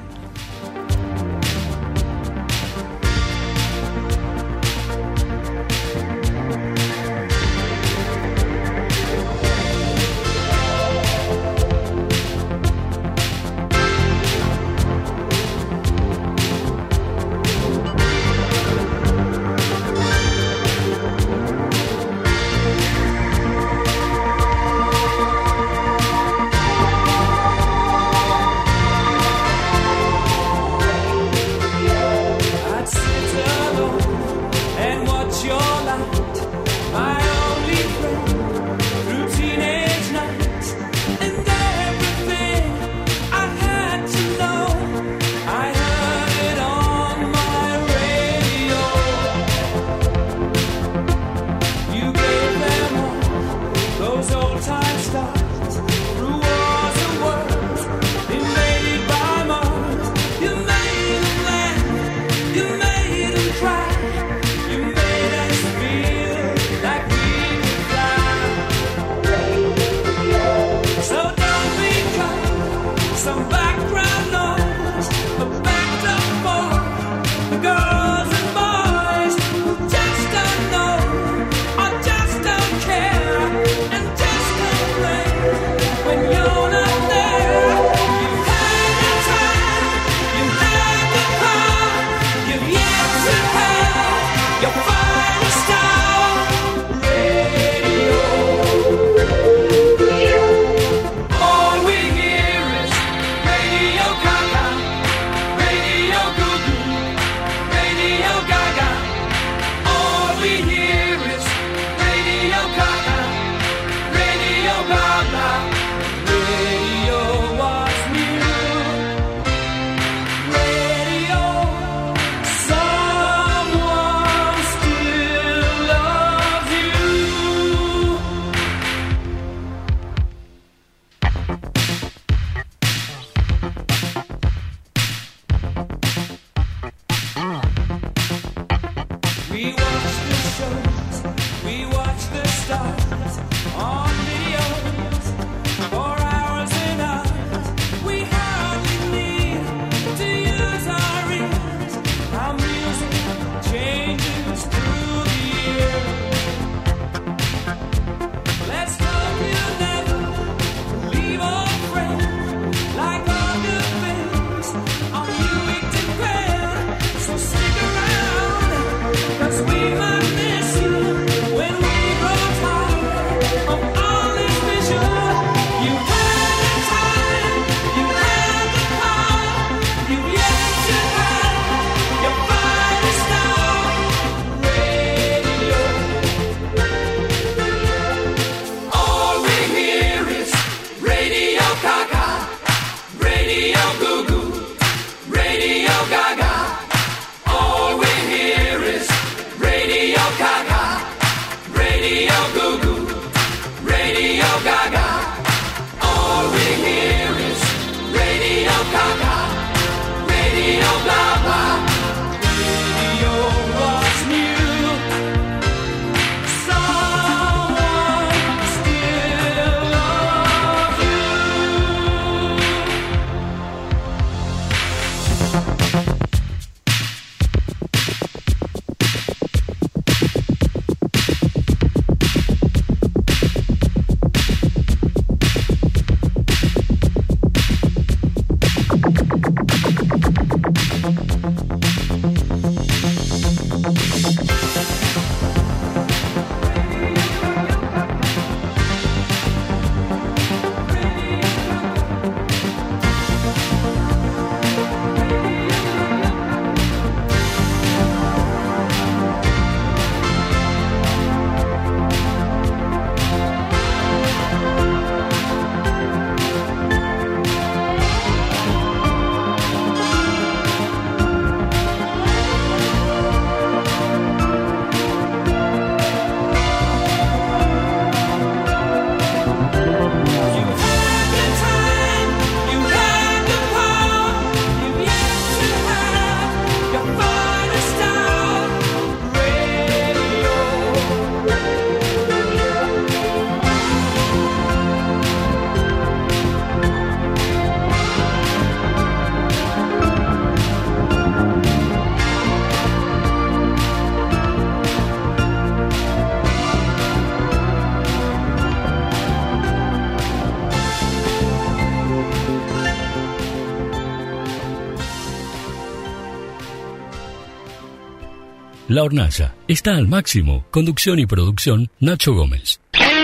[SPEAKER 1] La hornalla está al máximo. Conducción y producción, Nacho Gómez.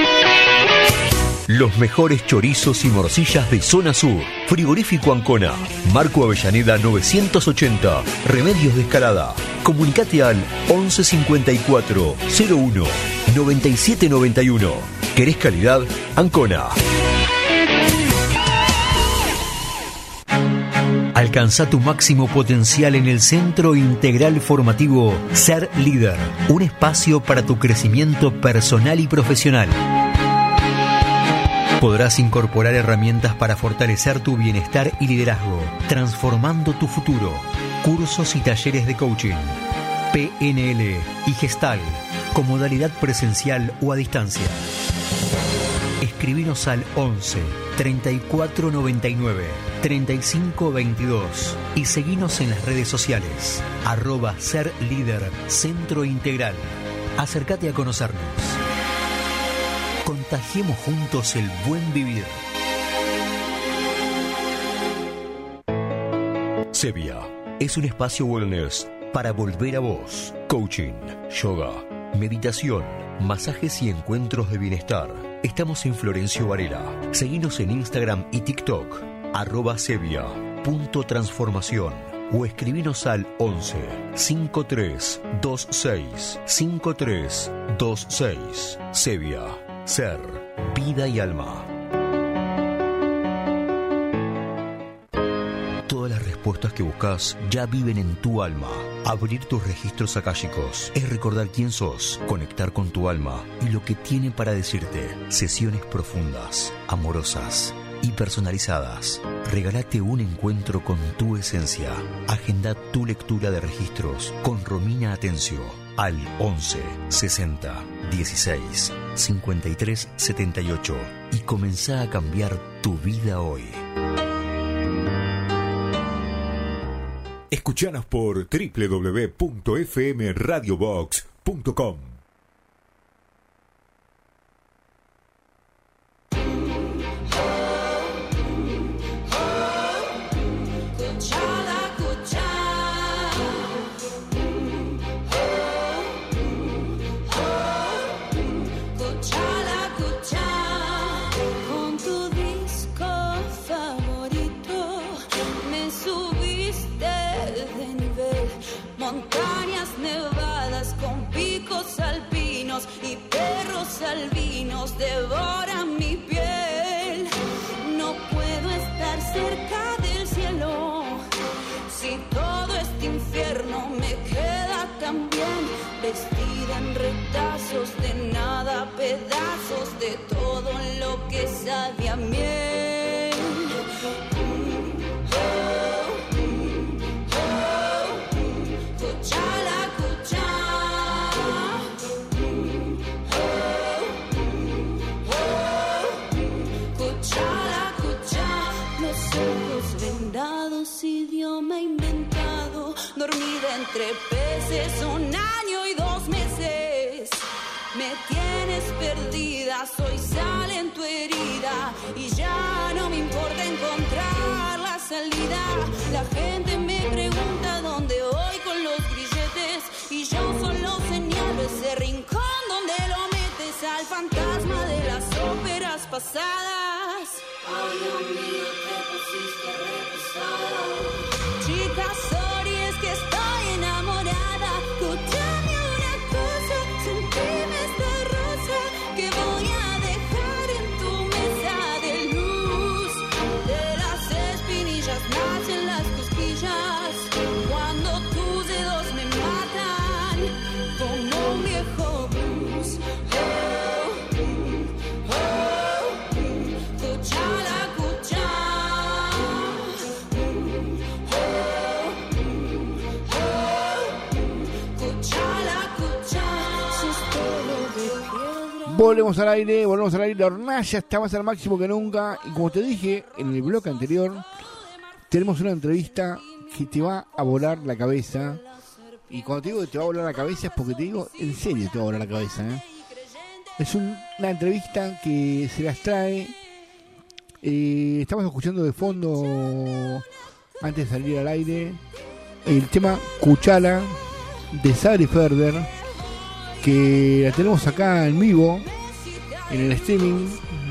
[SPEAKER 10] Los mejores chorizos y morcillas de Zona Sur. Frigorífico Ancona. Marco Avellaneda 980. Remedios de Escalada. Comunicate al 11 54 01 97 91. ¿Querés calidad? Ancona. Alcanza tu máximo potencial en el Centro Integral Formativo Ser Líder, un espacio para tu crecimiento personal y profesional. Podrás incorporar herramientas para fortalecer tu bienestar y liderazgo, transformando tu futuro. Cursos y talleres de coaching, PNL y Gestal, con modalidad presencial o a distancia. Escribinos al 11 34 99 35 22 y seguinos en las redes sociales @Ser Líder Centro Integral. Acércate a conocernos. Contagiemos juntos el buen vivir. Sevia es un espacio wellness para volver a vos. Coaching, yoga, meditación, masajes y encuentros de bienestar. Estamos en Florencio Varela. Seguinos en Instagram y TikTok @Sevia.transformación o escribinos al 11 53 26 53 26. Sevia, ser, vida y alma. Todas las respuestas que buscas ya viven en tu alma. Abrir tus registros akáshicos es recordar quién sos, conectar con tu alma y lo que tiene para decirte. Sesiones profundas, amorosas y personalizadas. Regálate un encuentro con tu esencia. Agenda tu lectura de registros con Romina Atencio al 11 60 16 53 78 y comenzá a cambiar tu vida hoy.
[SPEAKER 17] Escuchanos por www.fmradiobox.com.
[SPEAKER 4] devoran mi piel. No puedo estar cerca del cielo si todo este infierno me queda tan bien. Vestida en retazos de nada, pedazos de todo lo que sabe a miel. Cuchala, cuchá. Cuchala, cuchá. Los ojos vendados, idioma inventado. Dormida entre peces, 1 año y 2 meses. Me tienes perdida, soy sal en tu herida. Y ya no me importa encontrar la salida. La gente me pregunta dónde voy con los grilletes. Y yo solo señalo ese rincón donde lo metes. Al fantasma de las óperas pasadas. Ay, Dios mío, te pusiste re pesada. Chica, sorry, es que estoy enamorada. Escúchame una cosa, sentime esta rosa que voy a dejar en tu mesa de luz. De las espinillas nacen las cosquillas. Cuando tus dedos me matan como un viejo blues. Cuchala, cuchá. Cuchala, cuchá. Sos todo de piedra.
[SPEAKER 8] Volvemos al aire, la hornalla está más al máximo que nunca. Y como te dije en el bloque anterior, tenemos una entrevista que te va a volar la cabeza. Y cuando te digo que te va a volar la cabeza es porque te digo, en serio te va a volar la cabeza, ¿eh? Es una entrevista que se las trae. Estamos escuchando de fondo, antes de salir al aire, el tema Cuchala de Sabri Ferder, que la tenemos acá en vivo, en el streaming.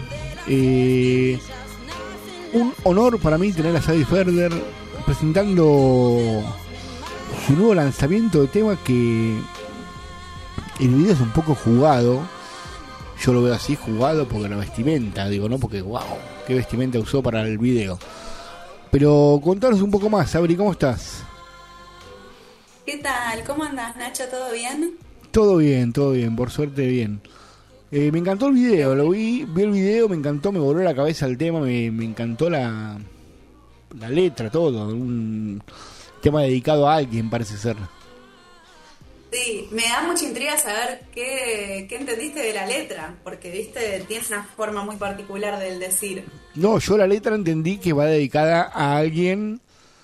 [SPEAKER 8] Un honor para mí tener a Sabri Ferder presentando su nuevo lanzamiento de tema, que el video es un poco jugado. Yo lo veo así, jugado, porque la vestimenta, digo, no porque wow, qué vestimenta usó para el video. Pero contanos un poco más, Sabri, ¿cómo estás?
[SPEAKER 18] ¿Qué tal? ¿Cómo andás, Nacho? ¿Todo bien?
[SPEAKER 8] Todo bien, por suerte bien. Me encantó el video, vi el video, me encantó, me voló la cabeza el tema, me encantó la letra, todo. Un tema dedicado a alguien, parece ser.
[SPEAKER 18] Sí, me da mucha intriga saber qué entendiste de la letra, porque, viste, tienes una forma muy particular del decir.
[SPEAKER 8] No, yo la letra entendí que va dedicada a alguien.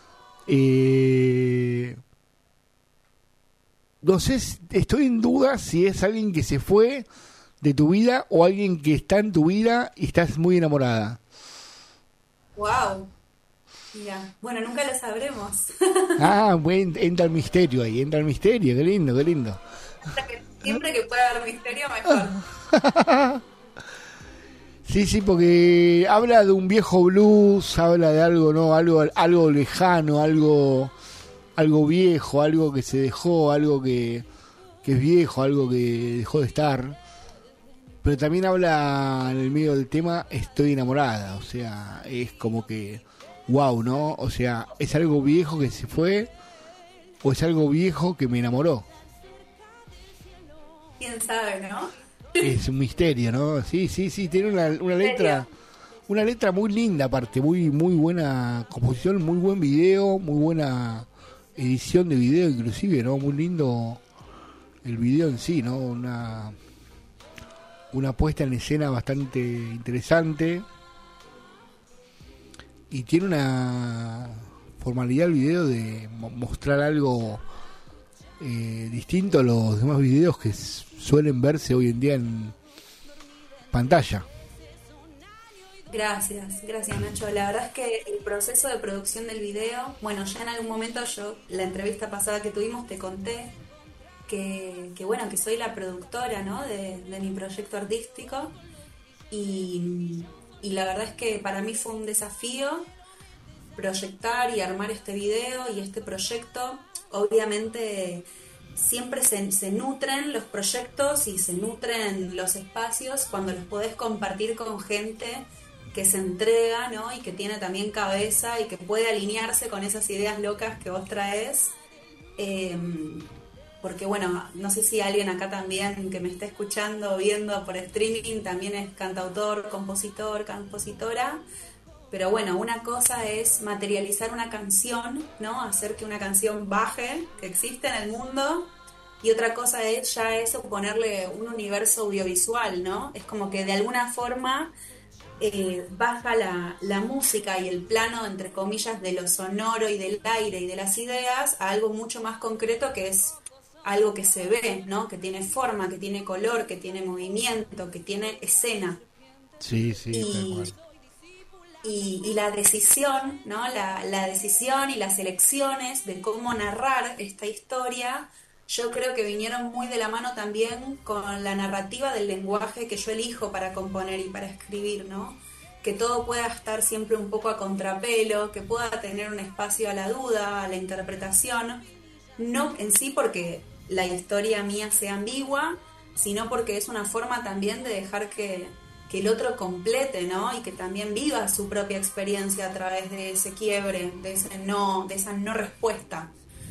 [SPEAKER 8] No sé, estoy en duda si es alguien que se fue de tu vida o alguien que está en tu vida y estás muy enamorada.
[SPEAKER 18] Wow. Mira, bueno, nunca lo sabremos.
[SPEAKER 8] Ah, bueno, entra el misterio ahí, qué lindo, qué lindo.
[SPEAKER 18] Siempre que pueda haber misterio, mejor.
[SPEAKER 8] Sí, porque habla de un viejo blues, habla de algo, ¿no? Algo lejano, algo viejo, algo que se dejó, algo que es viejo, algo que dejó de estar. Pero también habla en el medio del tema, estoy enamorada, o sea, es como que wow, ¿no? O sea, ¿es algo viejo que se fue o es algo viejo que me enamoró?
[SPEAKER 18] ¿Quién sabe, no?
[SPEAKER 8] Es un misterio, ¿no? Sí, tiene una letra muy linda aparte, muy buena composición, muy buen video, muy buena edición de video inclusive, ¿no? Muy lindo el video en sí, ¿no? Una puesta en escena bastante interesante. Y tiene una formalidad el video de mostrar algo distinto a los demás videos que suelen verse hoy en día en pantalla.
[SPEAKER 18] Gracias Nacho. La verdad es que el proceso de producción del video, bueno, ya en algún momento la entrevista pasada que tuvimos te conté que bueno, que soy la productora, ¿no? de mi proyecto artístico y la verdad es que para mí fue un desafío proyectar y armar este video y este proyecto. Obviamente siempre se nutren los proyectos y se nutren los espacios cuando los podés compartir con gente que se entrega, ¿no? Y que tiene también cabeza y que puede alinearse con esas ideas locas que vos traes. Porque bueno, no sé si alguien acá también que me esté escuchando o viendo por streaming también es cantautor, compositor, compositora. Pero bueno, una cosa es materializar una canción, ¿no? Hacer que una canción baje, que existe en el mundo. Y otra cosa es ya eso, ponerle un universo audiovisual, ¿no? Es como que de alguna forma baja la música y el plano, entre comillas, de lo sonoro y del aire y de las ideas a algo mucho más concreto, que es algo que se ve, ¿no? Que tiene forma, que tiene color, que tiene movimiento, que tiene escena.
[SPEAKER 8] Sí,
[SPEAKER 18] y la decisión, ¿no? La decisión y las elecciones de cómo narrar esta historia, yo creo que vinieron muy de la mano también con la narrativa del lenguaje que yo elijo para componer y para escribir, ¿no? Que todo pueda estar siempre un poco a contrapelo, que pueda tener un espacio a la duda, a la interpretación, no en sí porque la historia mía sea ambigua, sino porque es una forma también de dejar que el otro complete, ¿no? Y que también viva su propia experiencia a través de ese quiebre, de esa no respuesta.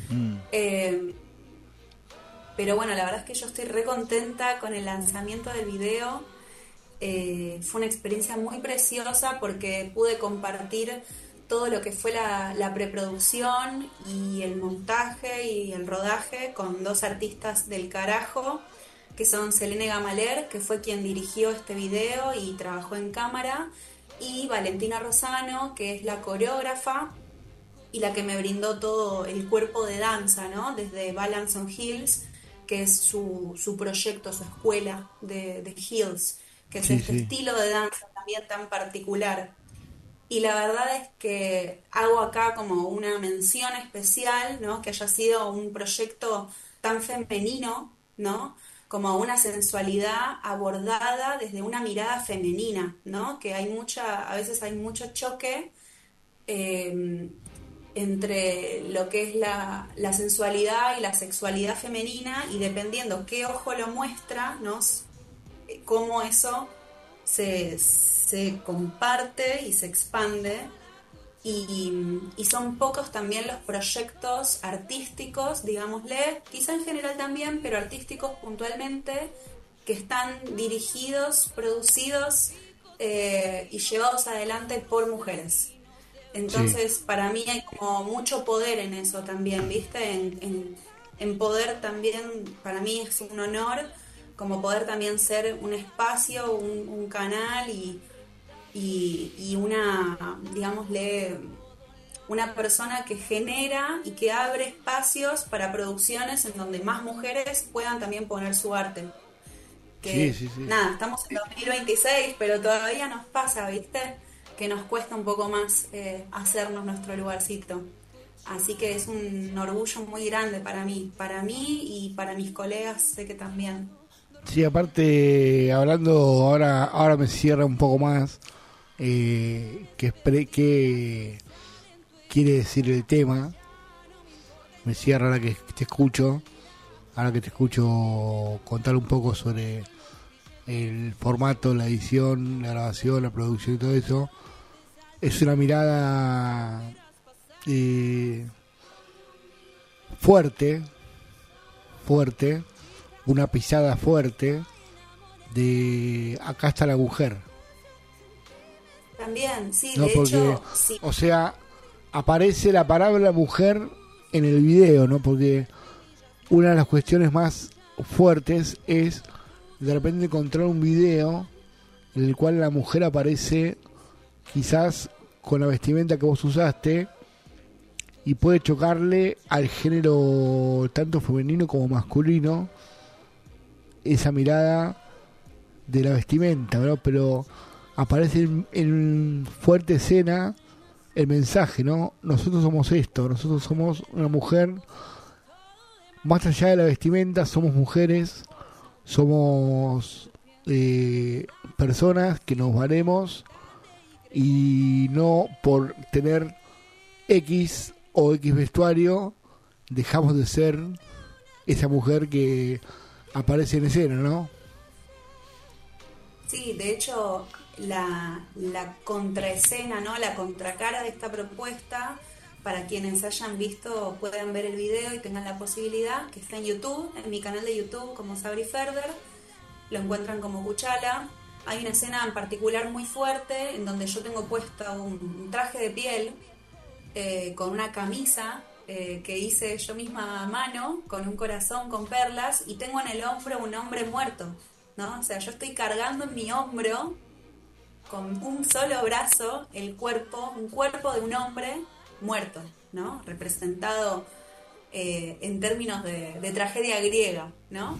[SPEAKER 18] Pero bueno, la verdad es que yo estoy re contenta con el lanzamiento del video. Fue una experiencia muy preciosa porque pude compartir todo lo que fue la preproducción y el montaje y el rodaje con dos artistas del carajo, que son Selene Gamaler, que fue quien dirigió este video y trabajó en cámara, y Valentina Rosano, que es la coreógrafa y la que me brindó todo el cuerpo de danza, ¿no? Desde Balance on Heels, que es su proyecto, su escuela de Heels, que es estilo de danza también tan particular. Y la verdad es que hago acá como una mención especial, ¿no? Que haya sido un proyecto tan femenino, ¿no? Como una sensualidad abordada desde una mirada femenina, ¿no? Que a veces hay mucho choque entre lo que es la sensualidad y la sexualidad femenina, y dependiendo qué ojo lo muestra, ¿no? Cómo eso se comparte y se expande. Y son pocos también los proyectos artísticos, digámosle, quizá en general también, pero artísticos puntualmente, que están dirigidos, producidos y llevados adelante por mujeres. Entonces, para mí hay como mucho poder en eso también, ¿viste? En poder también, para mí es un honor como poder también ser un espacio, un canal y una, digámosle, una persona que genera y que abre espacios para producciones en donde más mujeres puedan también poner su arte. Que, nada, estamos en 2026, pero todavía nos pasa, ¿viste? Que nos cuesta un poco más hacernos nuestro lugarcito. Así que es un orgullo muy grande para mí y para mis colegas, sé que también.
[SPEAKER 8] Sí, aparte, hablando, ahora me cierra un poco más qué quiere decir el tema. Me cierra ahora que te escucho contar un poco sobre el formato, la edición, la grabación, la producción y todo eso. Es una mirada fuerte, una pisada fuerte de acá está la mujer.
[SPEAKER 18] También, sí,
[SPEAKER 8] ¿no?
[SPEAKER 18] De hecho, sí.
[SPEAKER 8] O sea, aparece la palabra mujer en el video, ¿no? Porque una de las cuestiones más fuertes es de repente encontrar un video en el cual la mujer aparece quizás con la vestimenta que vos usaste y puede chocarle al género tanto femenino como masculino esa mirada de la vestimenta, ¿no? Pero aparece en fuerte escena el mensaje, ¿no? Nosotros somos esto, nosotros somos una mujer, más allá de la vestimenta, somos mujeres, somos personas que nos valemos y no por tener X o X vestuario dejamos de ser esa mujer que aparece en escena, ¿no?
[SPEAKER 18] Sí, de hecho, la contraescena, ¿no? La contracara de esta propuesta, para quienes hayan visto, puedan ver el video y tengan la posibilidad, que está en YouTube, en mi canal de YouTube como Sabri Ferber, lo encuentran como Kuchala. Hay una escena en particular muy fuerte en donde yo tengo puesta un traje de piel con una camisa que hice yo misma a mano, con un corazón con perlas, y tengo en el hombro un hombre muerto, ¿no? O sea, yo estoy cargando en mi hombro con un solo brazo un cuerpo de un hombre muerto, ¿no? Representado en términos de tragedia griega, ¿no?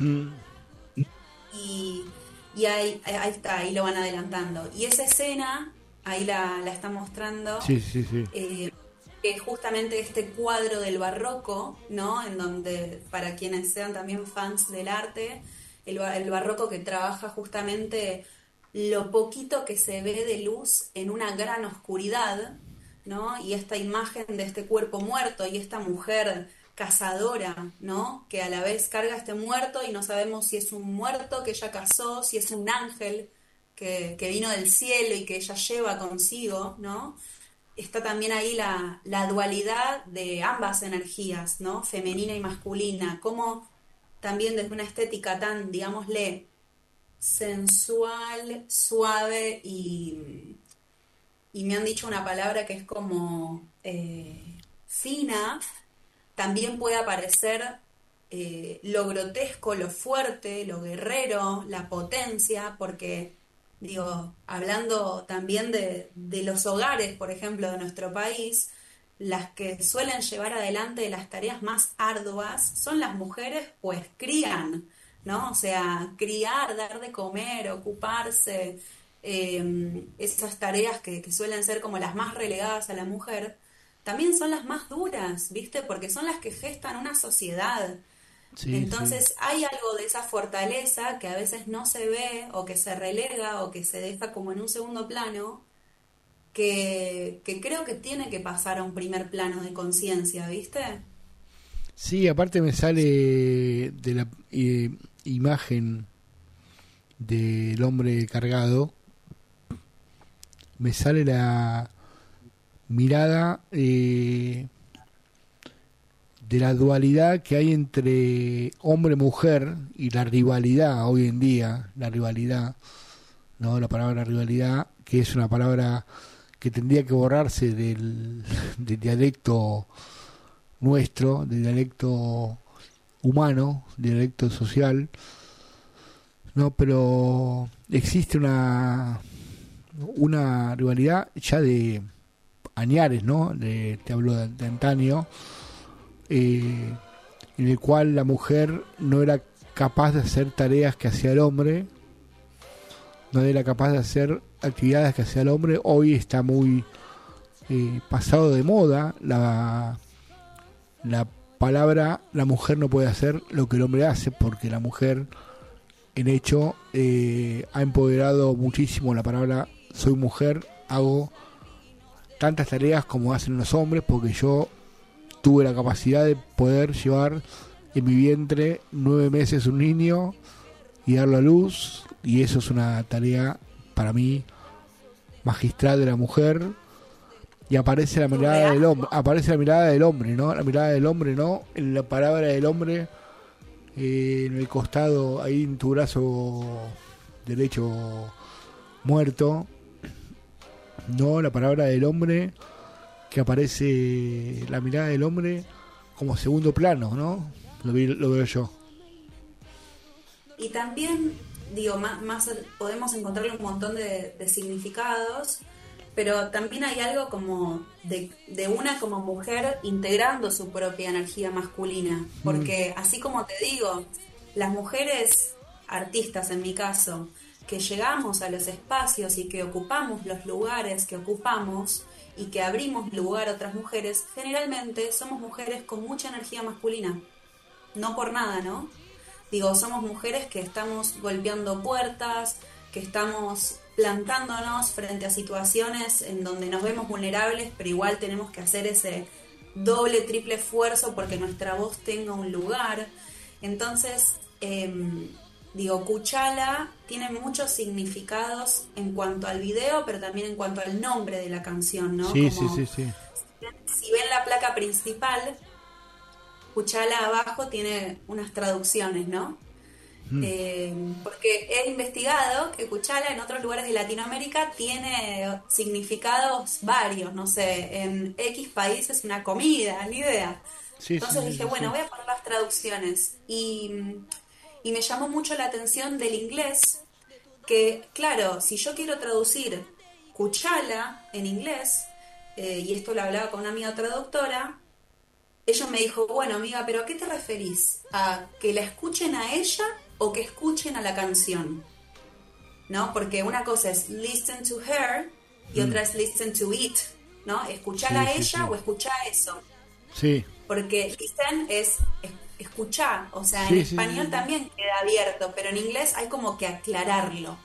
[SPEAKER 18] Y ahí está, ahí lo van adelantando. Y esa escena, ahí la está mostrando.
[SPEAKER 8] Sí.
[SPEAKER 18] Que es justamente este cuadro del barroco, ¿no? En donde, para quienes sean también fans del arte, el barroco que trabaja justamente lo poquito que se ve de luz en una gran oscuridad, ¿no? Y esta imagen de este cuerpo muerto y esta mujer cazadora, ¿no? Que a la vez carga a este muerto y no sabemos si es un muerto que ella cazó, si es un ángel que vino del cielo y que ella lleva consigo, ¿no? Está también ahí la dualidad de ambas energías, ¿no? Femenina y masculina, como también desde una estética tan, digámosle, sensual, suave y me han dicho una palabra que es como fina, también puede aparecer lo grotesco, lo fuerte, lo guerrero, la potencia, porque, digo, hablando también de los hogares, por ejemplo, de nuestro país, las que suelen llevar adelante las tareas más arduas son las mujeres, pues crían, ¿no? O sea, criar, dar de comer, ocuparse, esas tareas que suelen ser como las más relegadas a la mujer, también son las más duras, ¿viste? Porque son las que gestan una sociedad. Sí, entonces sí. Hay algo de esa fortaleza que a veces no se ve o que se relega o que se deja como en un segundo plano, que creo que tiene que pasar a un primer plano de conciencia, ¿viste?
[SPEAKER 8] Sí, aparte me sale de la imagen del hombre cargado, me sale la mirada de la dualidad que hay entre hombre-mujer y la rivalidad hoy en día, la rivalidad, ¿no? La palabra rivalidad, que es una palabra que tendría que borrarse del dialecto nuestro, del dialecto humano, del dialecto social, ¿no? Pero existe una rivalidad ya de añares, ¿no? Te hablo de antaño, en el cual la mujer no era capaz de hacer tareas que hacía el hombre, no era capaz de hacer actividades que hacía el hombre. Hoy está muy pasado de moda la palabra la mujer no puede hacer lo que el hombre hace, porque la mujer en hecho ha empoderado muchísimo la palabra soy mujer, hago tantas tareas como hacen los hombres, porque yo tuve la capacidad de poder llevar en mi vientre 9 meses un niño y darlo a luz, y eso es una tarea para mí magistral de la mujer. Y aparece la mirada del hombre, ¿no? La mirada del hombre, ¿no? En la palabra del hombre, en el costado, ahí en tu brazo derecho muerto, no, la palabra del hombre, que aparece la mirada del hombre como segundo plano, ¿no? Lo veo yo.
[SPEAKER 18] Y también, digo, más podemos encontrarle un montón de significados, pero también hay algo como de una como mujer integrando su propia energía masculina, porque así como te digo, las mujeres artistas en mi caso, que llegamos a los espacios y que ocupamos los lugares que ocupamos y que abrimos lugar a otras mujeres, generalmente somos mujeres con mucha energía masculina, no por nada, ¿no? Digo, somos mujeres que estamos golpeando puertas, que estamos plantándonos frente a situaciones en donde nos vemos vulnerables, pero igual tenemos que hacer ese doble, triple esfuerzo porque nuestra voz tenga un lugar. Entonces, digo, Kuchala tiene muchos significados en cuanto al video, pero también en cuanto al nombre de la canción, ¿no?
[SPEAKER 8] Sí,
[SPEAKER 18] Como,
[SPEAKER 8] sí.
[SPEAKER 18] si ven la placa principal, Kuchala abajo tiene unas traducciones, ¿no? Porque he investigado que Kuchala en otros lugares de Latinoamérica tiene significados varios, no sé, en X países una comida, ni idea. Entonces dije, bueno, voy a poner las traducciones. Y me llamó mucho la atención del inglés, que claro, si yo quiero traducir Kuchala en inglés, y esto lo hablaba con una amiga traductora, ella me dijo, bueno amiga, pero ¿a qué te referís? ¿A que la escuchen a ella o que escuchen a la canción? ¿No? Porque una cosa es listen to her y otra es listen to it, ¿no? Escuchar a ella o escuchar eso.
[SPEAKER 8] Sí.
[SPEAKER 18] Porque listen es escuchar, o sea, en español también queda abierto, pero en inglés hay como que aclararlo.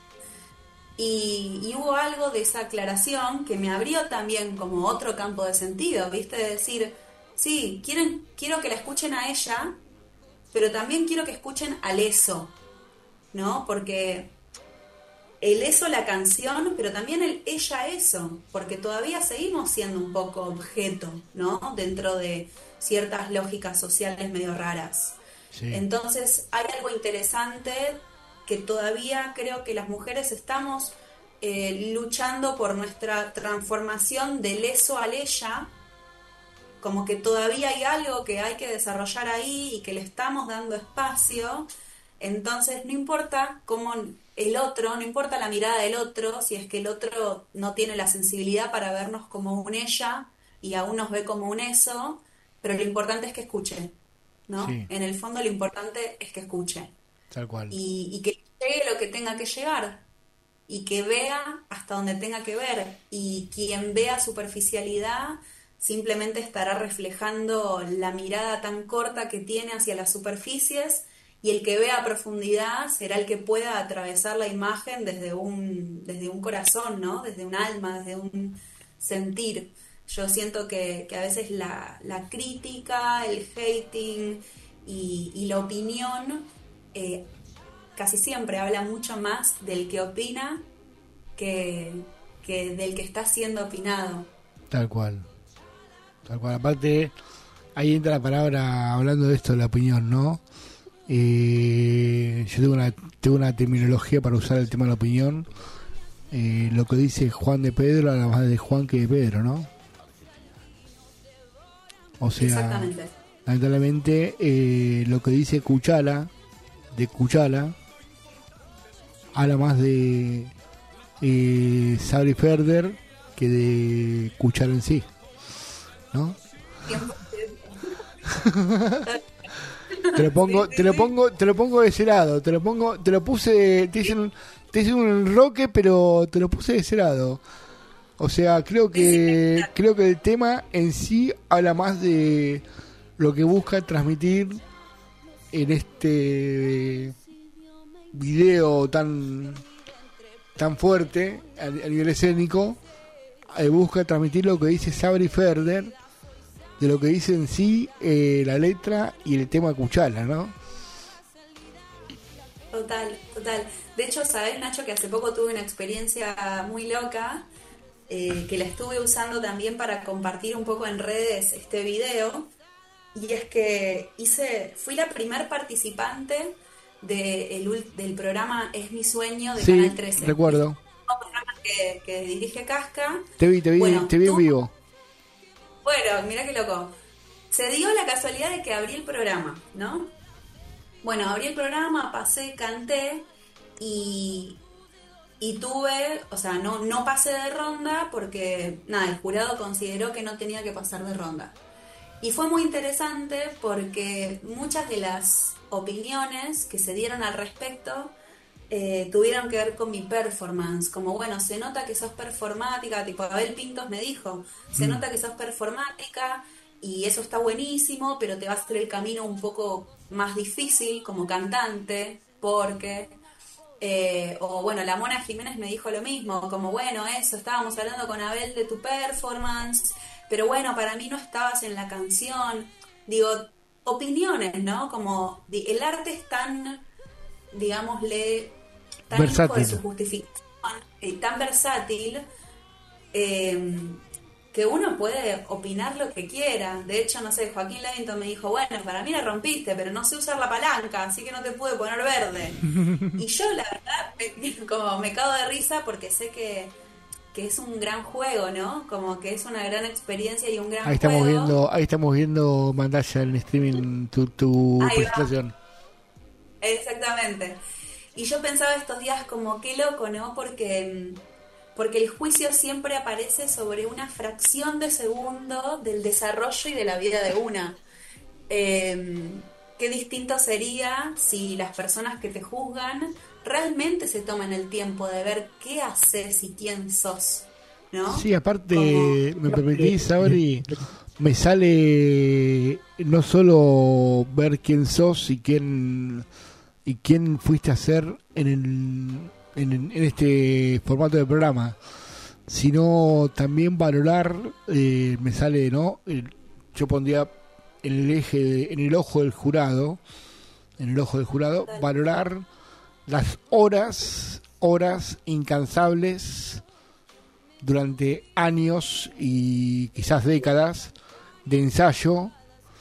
[SPEAKER 18] Y hubo algo de esa aclaración que me abrió también como otro campo de sentido, ¿viste? De decir, sí, quiero que la escuchen a ella, pero también quiero que escuchen al eso, ¿no? Porque el eso, la canción, pero también el ella eso, porque todavía seguimos siendo un poco objeto, ¿no? Dentro de ciertas lógicas sociales medio raras. Sí. Entonces hay algo interesante que todavía creo que las mujeres estamos luchando por nuestra transformación del eso al ella, como que todavía hay algo que hay que desarrollar ahí y que le estamos dando espacio. Entonces no importa cómo el otro, no importa la mirada del otro, si es que el otro no tiene la sensibilidad para vernos como un ella y aún nos ve como un eso, pero lo importante es que escuche, ¿no? Sí. En el fondo lo importante es que escuche.
[SPEAKER 8] Tal cual.
[SPEAKER 18] Y que llegue lo que tenga que llegar y que vea hasta donde tenga que ver, y quien vea superficialidad simplemente estará reflejando la mirada tan corta que tiene hacia las superficies, y el que vea a profundidad será el que pueda atravesar la imagen desde un corazón, ¿no? Desde un alma, desde un sentir. Yo siento que a veces la crítica, el hating y la opinión casi siempre habla mucho más del que opina que del que está siendo opinado.
[SPEAKER 8] Tal cual. Aparte, ahí entra la palabra, hablando de esto, la opinión, ¿no? Yo tengo una terminología para usar el tema de la opinión. Lo que dice Juan de Pedro, a la más de Juan que de Pedro, ¿no? O sea, lamentablemente, lo que dice Kuchala, habla más de Sabri Ferder que de Kuchala en sí, ¿no? Te lo pongo de ese lado, te lo puse, te hice un enroque, pero te lo puse de ese lado. O sea, creo que el tema en sí habla más de lo que busca transmitir en este video tan fuerte a nivel escénico. Busca transmitir lo que dice Sabri Ferder de lo que dice en sí la letra y el tema Kuchala, ¿no?
[SPEAKER 18] Total. De hecho, ¿sabés, Nacho, que hace poco tuve una experiencia muy loca, que la estuve usando también para compartir un poco en redes este video? Y es que fui la primer participante del programa Es Mi Sueño de Canal 13.
[SPEAKER 8] Recuerdo.
[SPEAKER 18] Un programa que dirige Casca.
[SPEAKER 8] Te vi en vivo.
[SPEAKER 18] Bueno, mirá qué loco. Se dio la casualidad de que abrí el programa, ¿no? Bueno, abrí el programa, pasé, canté y tuve, o sea, no pasé de ronda porque, nada, el jurado consideró que no tenía que pasar de ronda. Y fue muy interesante porque muchas de las opiniones que se dieron al respecto tuvieron que ver con mi performance, como bueno, se nota que sos performática, tipo Abel Pintos me dijo, se nota que sos performática y eso está buenísimo, pero te va a hacer el camino un poco más difícil como cantante, porque o bueno, la Mona Jiménez me dijo lo mismo, como bueno, eso, estábamos hablando con Abel de tu performance, pero bueno, para mí no estabas en la canción. Digo, opiniones, ¿no? Como el arte es tan, digámosle, tan
[SPEAKER 8] versátil.
[SPEAKER 18] hijo de su justificación, tan versátil, que uno puede opinar lo que quiera. De hecho, no sé, Joaquín Levington me dijo, bueno, para mí la rompiste, pero no sé usar la palanca, así que no te pude poner verde. Y yo, la verdad, como me cago de risa porque sé que es un gran juego, ¿no? Como que es una gran experiencia y un gran juego.
[SPEAKER 8] Ahí estamos viendo Mandaya en streaming tu presentación.
[SPEAKER 18] Exactamente. Y yo pensaba estos días como qué loco, ¿no? Porque el juicio siempre aparece sobre una fracción de segundo del desarrollo y de la vida de una. Qué distinto sería si las personas que te juzgan realmente se toman el tiempo de ver qué haces y quién sos, ¿no?
[SPEAKER 8] Sí, aparte, me permitís, Sabri, me sale no solo ver quién sos y quién fuiste a ser en este formato de programa, sino también valorar, me sale, ¿no? Yo pondría en el ojo del jurado, valorar las horas incansables durante años y quizás décadas de ensayo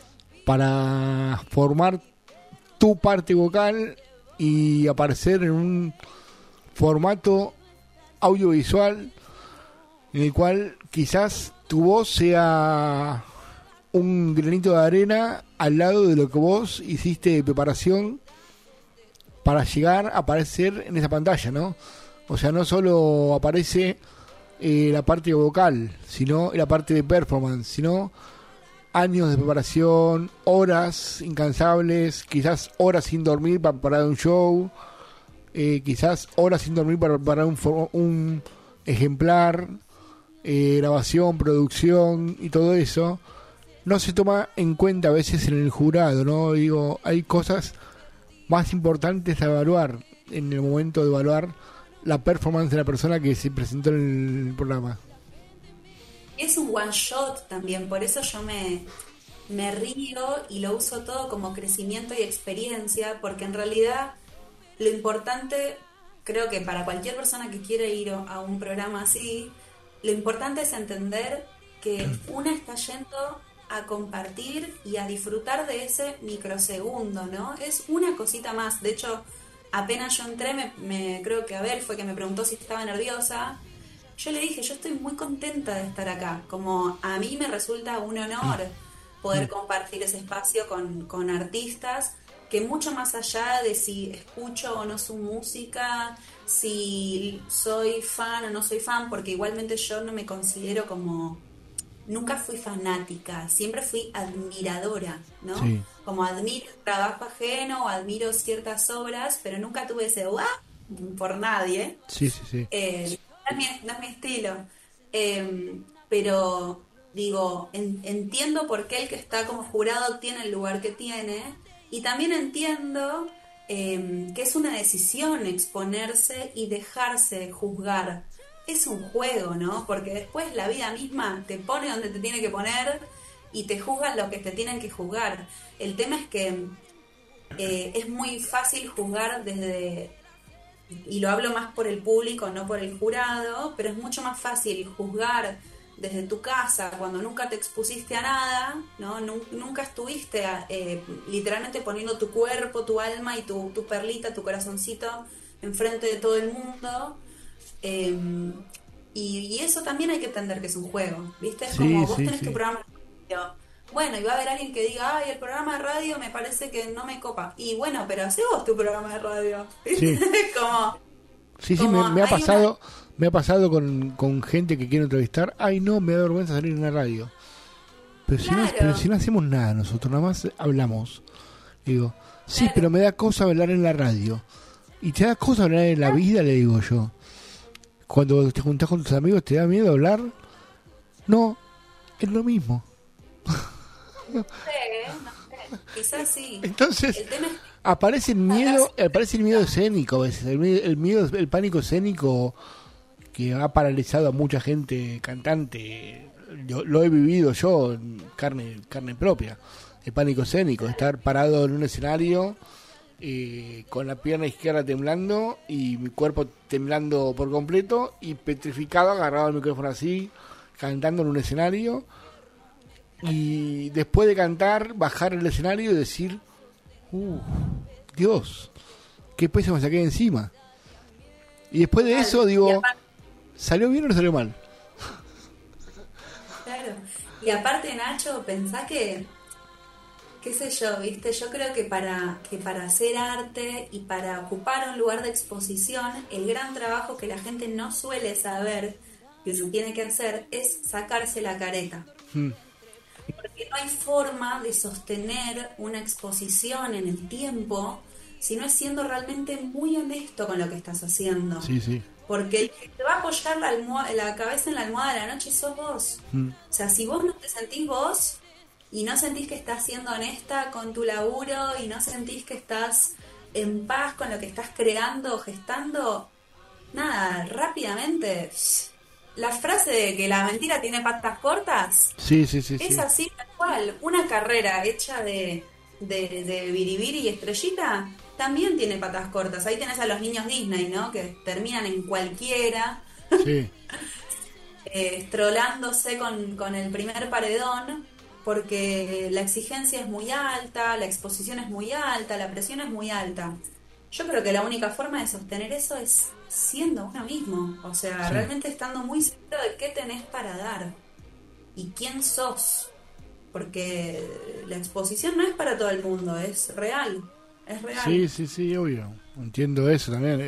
[SPEAKER 8] para formar tu parte vocal y aparecer en un formato audiovisual en el cual quizás tu voz sea un granito de arena al lado de lo que vos hiciste de preparación para llegar a aparecer en esa pantalla, ¿no? O sea, no solo aparece la parte vocal, sino la parte de performance, sino años de preparación, horas incansables, quizás horas sin dormir para preparar un show, quizás horas sin dormir para preparar un ejemplar, grabación, producción y todo eso. No se toma en cuenta a veces en el jurado, ¿no? Digo, hay cosas más importantes a evaluar en el momento de evaluar la performance de la persona que se presentó en el programa.
[SPEAKER 18] Es un one shot también, por eso yo me río y lo uso todo como crecimiento y experiencia, porque en realidad lo importante, creo que para cualquier persona que quiera ir a un programa así, lo importante es entender que una está yendo a compartir y a disfrutar de ese microsegundo, ¿no? Es una cosita más. De hecho, apenas yo entré, creo que Abel fue que me preguntó si estaba nerviosa. Yo le dije, yo estoy muy contenta de estar acá. Como a mí me resulta un honor poder compartir ese espacio con artistas que mucho más allá de si escucho o no su música, si soy fan o no soy fan, porque igualmente yo no me considero como... Nunca fui fanática, siempre fui admiradora, ¿no? Sí. Como admiro el trabajo ajeno o admiro ciertas obras, pero nunca tuve ese ¡guau! Por nadie.
[SPEAKER 8] Sí.
[SPEAKER 18] No es mi estilo. Pero, digo, entiendo por qué el que está como jurado tiene el lugar que tiene, y también entiendo que es una decisión exponerse y dejarse juzgar. Es un juego, ¿no? Porque después la vida misma te pone donde te tiene que poner y te juzgan lo que te tienen que juzgar. El tema es que es muy fácil juzgar desde, y lo hablo más por el público, no por el jurado, pero es mucho más fácil juzgar desde tu casa cuando nunca te expusiste a nada, ¿no? Nunca estuviste literalmente poniendo tu cuerpo, tu alma y tu perlita, tu corazoncito enfrente de todo el mundo. Y eso también hay que entender que es un juego, ¿viste? Es como vos tenés tu programa de radio. Bueno, y va a haber alguien que diga, ay, el programa de radio me parece que no me copa. Y bueno, pero hacé vos tu programa de radio.
[SPEAKER 8] Sí. Me ha pasado con gente que quiero entrevistar. Ay, no, me da vergüenza salir en la radio. Pero si no hacemos nada nosotros, nada más hablamos. Digo, sí, claro. Pero me da cosa hablar en la radio. Y te da cosa hablar en la vida, le digo yo. Cuando te juntás con tus amigos, ¿te da miedo hablar? No, es lo mismo.
[SPEAKER 18] No sé. Quizás sí.
[SPEAKER 8] Entonces,
[SPEAKER 18] el tema es...
[SPEAKER 8] aparece el miedo escénico a veces, el pánico escénico que ha paralizado a mucha gente cantante. Lo he vivido yo en carne propia. el pánico escénico, estar parado en un escenario con la pierna izquierda temblando y mi cuerpo temblando por completo y petrificado, agarrado al micrófono así, cantando en un escenario, y después de cantar bajar el escenario y decir Dios, qué peso me saqué encima. Y después de eso digo, ¿salió bien o no salió mal?
[SPEAKER 18] Claro. Y aparte, Nacho, pensá que, qué sé yo, ¿viste? Yo creo que para hacer arte y para ocupar un lugar de exposición, el gran trabajo que la gente no suele saber que se tiene que hacer es sacarse la careta. Porque no hay forma de sostener una exposición en el tiempo si no es siendo realmente muy honesto con lo que estás haciendo.
[SPEAKER 8] Sí, sí.
[SPEAKER 18] Porque el que te va a apoyar la cabeza en la almohada de la noche sos vos. O sea, si vos no te sentís vos y no sentís que estás siendo honesta con tu laburo y no sentís que estás en paz con lo que estás creando o gestando, nada, rápidamente... La frase de que la mentira tiene patas cortas,
[SPEAKER 8] sí,
[SPEAKER 18] es así tal cual. Una carrera hecha de biribiri y estrellita también tiene patas cortas. Ahí tenés a los niños Disney, ¿no? Que terminan en cualquiera,
[SPEAKER 8] sí.
[SPEAKER 18] Estrolándose con el primer paredón, porque la exigencia es muy alta, la exposición es muy alta, la presión es muy alta. Yo creo que la única forma de sostener eso es siendo uno mismo, o sea,
[SPEAKER 8] sí.
[SPEAKER 18] Realmente estando muy seguro de qué tenés para dar y quién sos, porque la exposición no es para todo el mundo, es real.
[SPEAKER 8] Sí, obvio, entiendo eso también,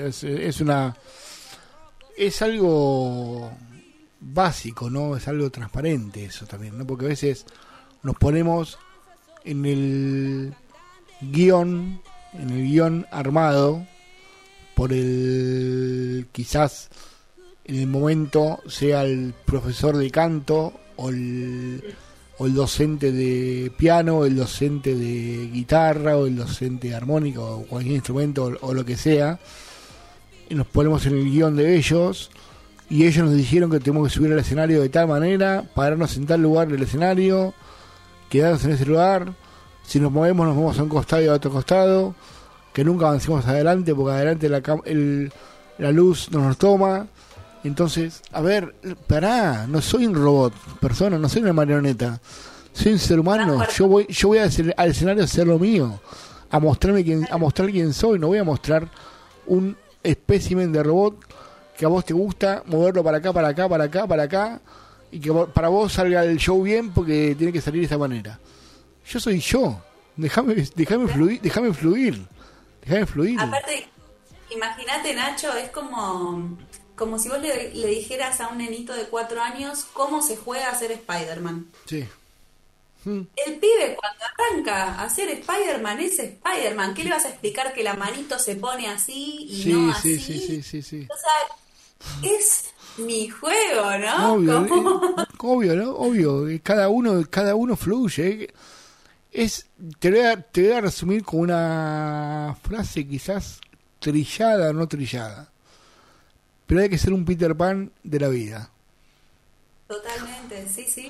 [SPEAKER 8] es algo básico, ¿no? Es algo transparente eso también, ¿no? Porque a veces nos ponemos en el guión armado por quizás en el momento sea el profesor de canto o el docente de piano, o el docente de guitarra, o el docente de armónica, o cualquier instrumento, o lo que sea, y nos ponemos en el guión de ellos, y ellos nos dijeron que tenemos que subir al escenario de tal manera, pararnos en tal lugar del escenario, quedarnos en ese lugar, si nos movemos a un costado y a otro costado, que nunca avancemos adelante porque adelante la luz no nos toma. Entonces, a ver, pará, no soy un robot, persona, no soy una marioneta, soy un ser humano. Yo voy al escenario a hacer lo mío, a mostrar quién soy. No voy a mostrar un espécimen de robot que a vos te gusta moverlo para acá, y que para vos salga el show bien porque tiene que salir de esa manera. Yo soy yo, déjame fluir.
[SPEAKER 18] Aparte, imagínate, Nacho, es como si vos le dijeras a un nenito de 4 años cómo se juega a ser Spider-Man.
[SPEAKER 8] Sí.
[SPEAKER 18] El pibe cuando arranca a ser Spider-Man es Spider-Man. ¿Qué le vas a explicar que la manito se pone así y no así?
[SPEAKER 8] Sí.
[SPEAKER 18] O sea, es mi juego, ¿no?
[SPEAKER 8] Obvio, ¿no? Obvio. Cada uno fluye. Te voy a resumir con una frase quizás trillada o no trillada, pero hay que ser un Peter Pan de la vida.
[SPEAKER 18] Totalmente,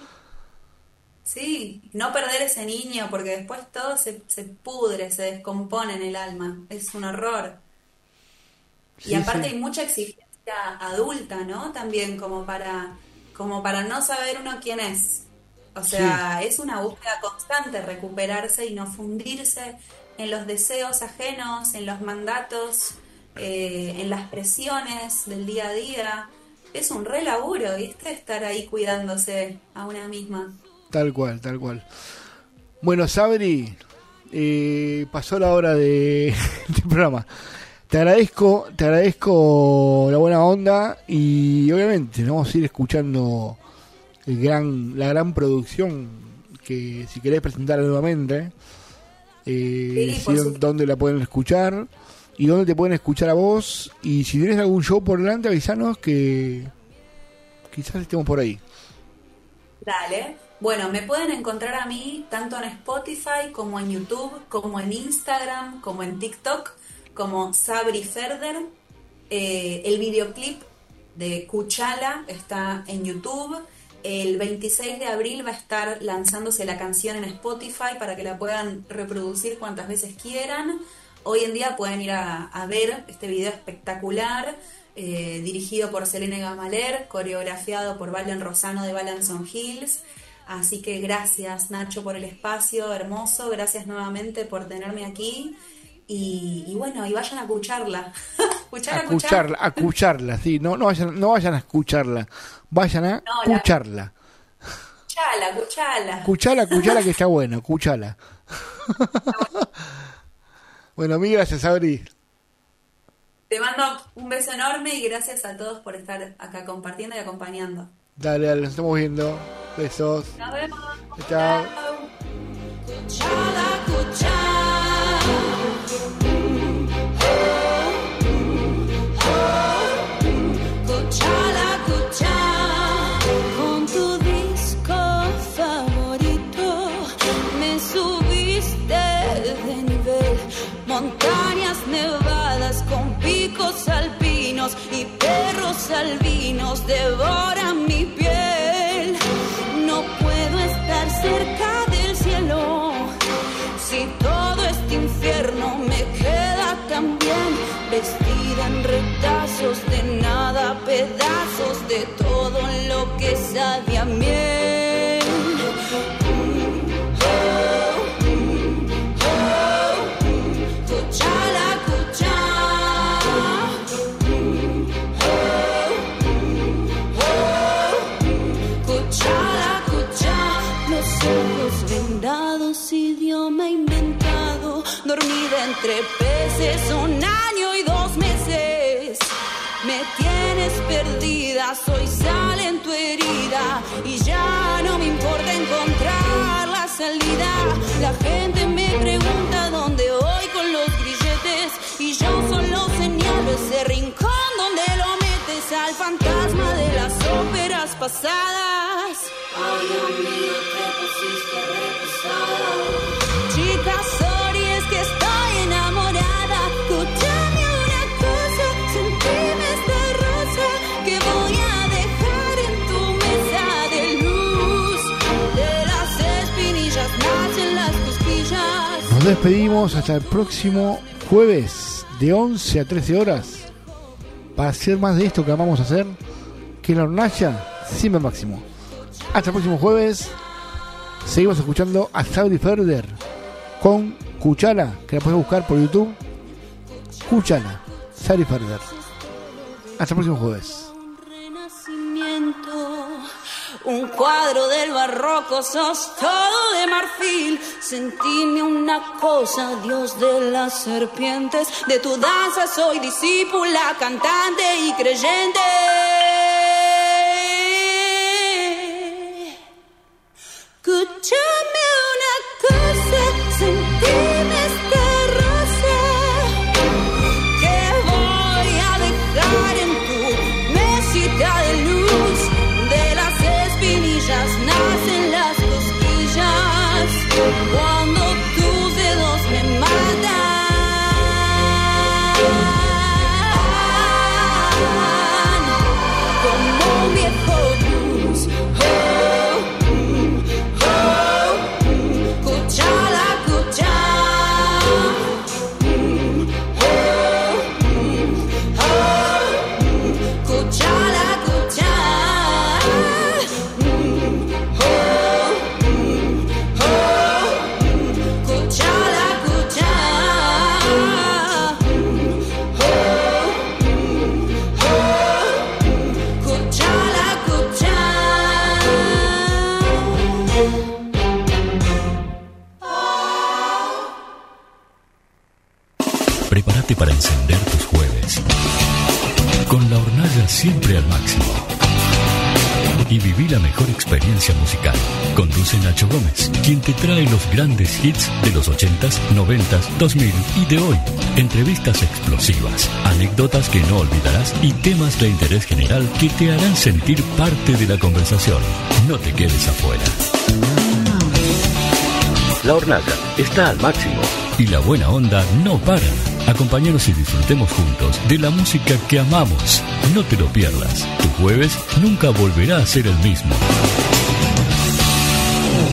[SPEAKER 18] sí, no perder ese niño, porque después todo se pudre, se descompone en el alma, es un horror. Y aparte hay mucha exigencia adulta, ¿no? También como para no saber uno quién es. O sea, es una búsqueda constante recuperarse y no fundirse en los deseos ajenos, en los mandatos, en las presiones del día a día. Es un re laburo, ¿viste? Estar ahí cuidándose a una misma. Tal cual.
[SPEAKER 8] Bueno, Sabri, pasó la hora del programa. Te agradezco la buena onda y obviamente vamos a ir escuchando la gran producción que si querés presentar nuevamente, dónde la pueden escuchar y dónde te pueden escuchar a vos, y si tienes algún show por delante avisanos que quizás estemos por ahí.
[SPEAKER 18] Dale. Bueno, me pueden encontrar a mí tanto en Spotify como en YouTube, como en Instagram, como en TikTok, como Sabri Ferder. El videoclip de Kuchala está en YouTube. El 26 de abril va a estar lanzándose la canción en Spotify para que la puedan reproducir cuantas veces quieran. Hoy en día pueden ir a ver este video espectacular, dirigido por Selene Gamaler, coreografiado por Valen Rosano de Balance on Hills. Así que gracias, Nacho, por el espacio hermoso, gracias nuevamente por tenerme aquí. Y bueno, y vayan a escucharla.
[SPEAKER 8] A escucharla, sí, no vayan a escucharla, vayan a escucharla. Escuchala que está bueno, escuchala. Bueno, mil gracias, Sabri.
[SPEAKER 18] Te mando un beso enorme y gracias a todos por estar acá compartiendo y acompañando.
[SPEAKER 8] Dale, nos estamos viendo. Besos.
[SPEAKER 18] Nos vemos.
[SPEAKER 8] Chao.
[SPEAKER 4] Con tu disco favorito me subiste de nivel. Montañas nevadas con picos alpinos y perros albinos devoran mi piel. No puedo estar cerca del cielo si todo este infierno me queda tan bien. Vestida en retazos de nada, pedazos de todo lo que sabe a miel. Cuchala, cuchala, los ojos vendados, idioma inventado, dormida entre peces, un año y 2 meses. Me tienes perdida, soy sal en tu herida y ya no me importa encontrar la salida. La gente me pregunta dónde voy con los grilletes y yo solo señalo ese rincón donde lo metes al fantasma de las óperas pasadas. Ay, Dios mío, te pusiste repesada. Chica, sorry, es que estoy enamorada. Escúchame una cosa, sentime esta rosa que voy a dejar en tu mesa de luz. De las espinillas nacen las cosquillas.
[SPEAKER 8] Nos despedimos hasta el próximo jueves de 11 a 13 horas para hacer más de esto que vamos a hacer, que la hornalla siempre máximo. Hasta el próximo jueves. Seguimos escuchando a Sabri Ferder con Cuchala, que la puedes buscar por YouTube. Cuchala, Sabri Ferder. Hasta el próximo jueves.
[SPEAKER 4] Un cuadro del barroco, sos todo de marfil. Sentime una cosa, Dios de las serpientes. De tu danza soy discípula, cantante y creyente. Escúchame una cosa, sentime esta rosa que voy a dejar en tu mesita de luz. De las espinillas nacen las cosquillas cuando tus dedos me matan. Como un viejo blues. Cuchala,
[SPEAKER 1] Prepárate para encender tus jueves con la hornalla siempre al máximo y viví la mejor experiencia musical. Conduce Nacho Gómez, quien te trae los grandes hits de los 80s, 90s, 2000 y de hoy. Entrevistas explosivas, anécdotas que no olvidarás y temas de interés general que te harán sentir parte de la conversación. No te quedes afuera. La hornalla está al máximo y la buena onda no para Acompáñanos y disfrutemos juntos de la música que amamos. No te lo pierdas. Tu jueves nunca volverá a ser el mismo.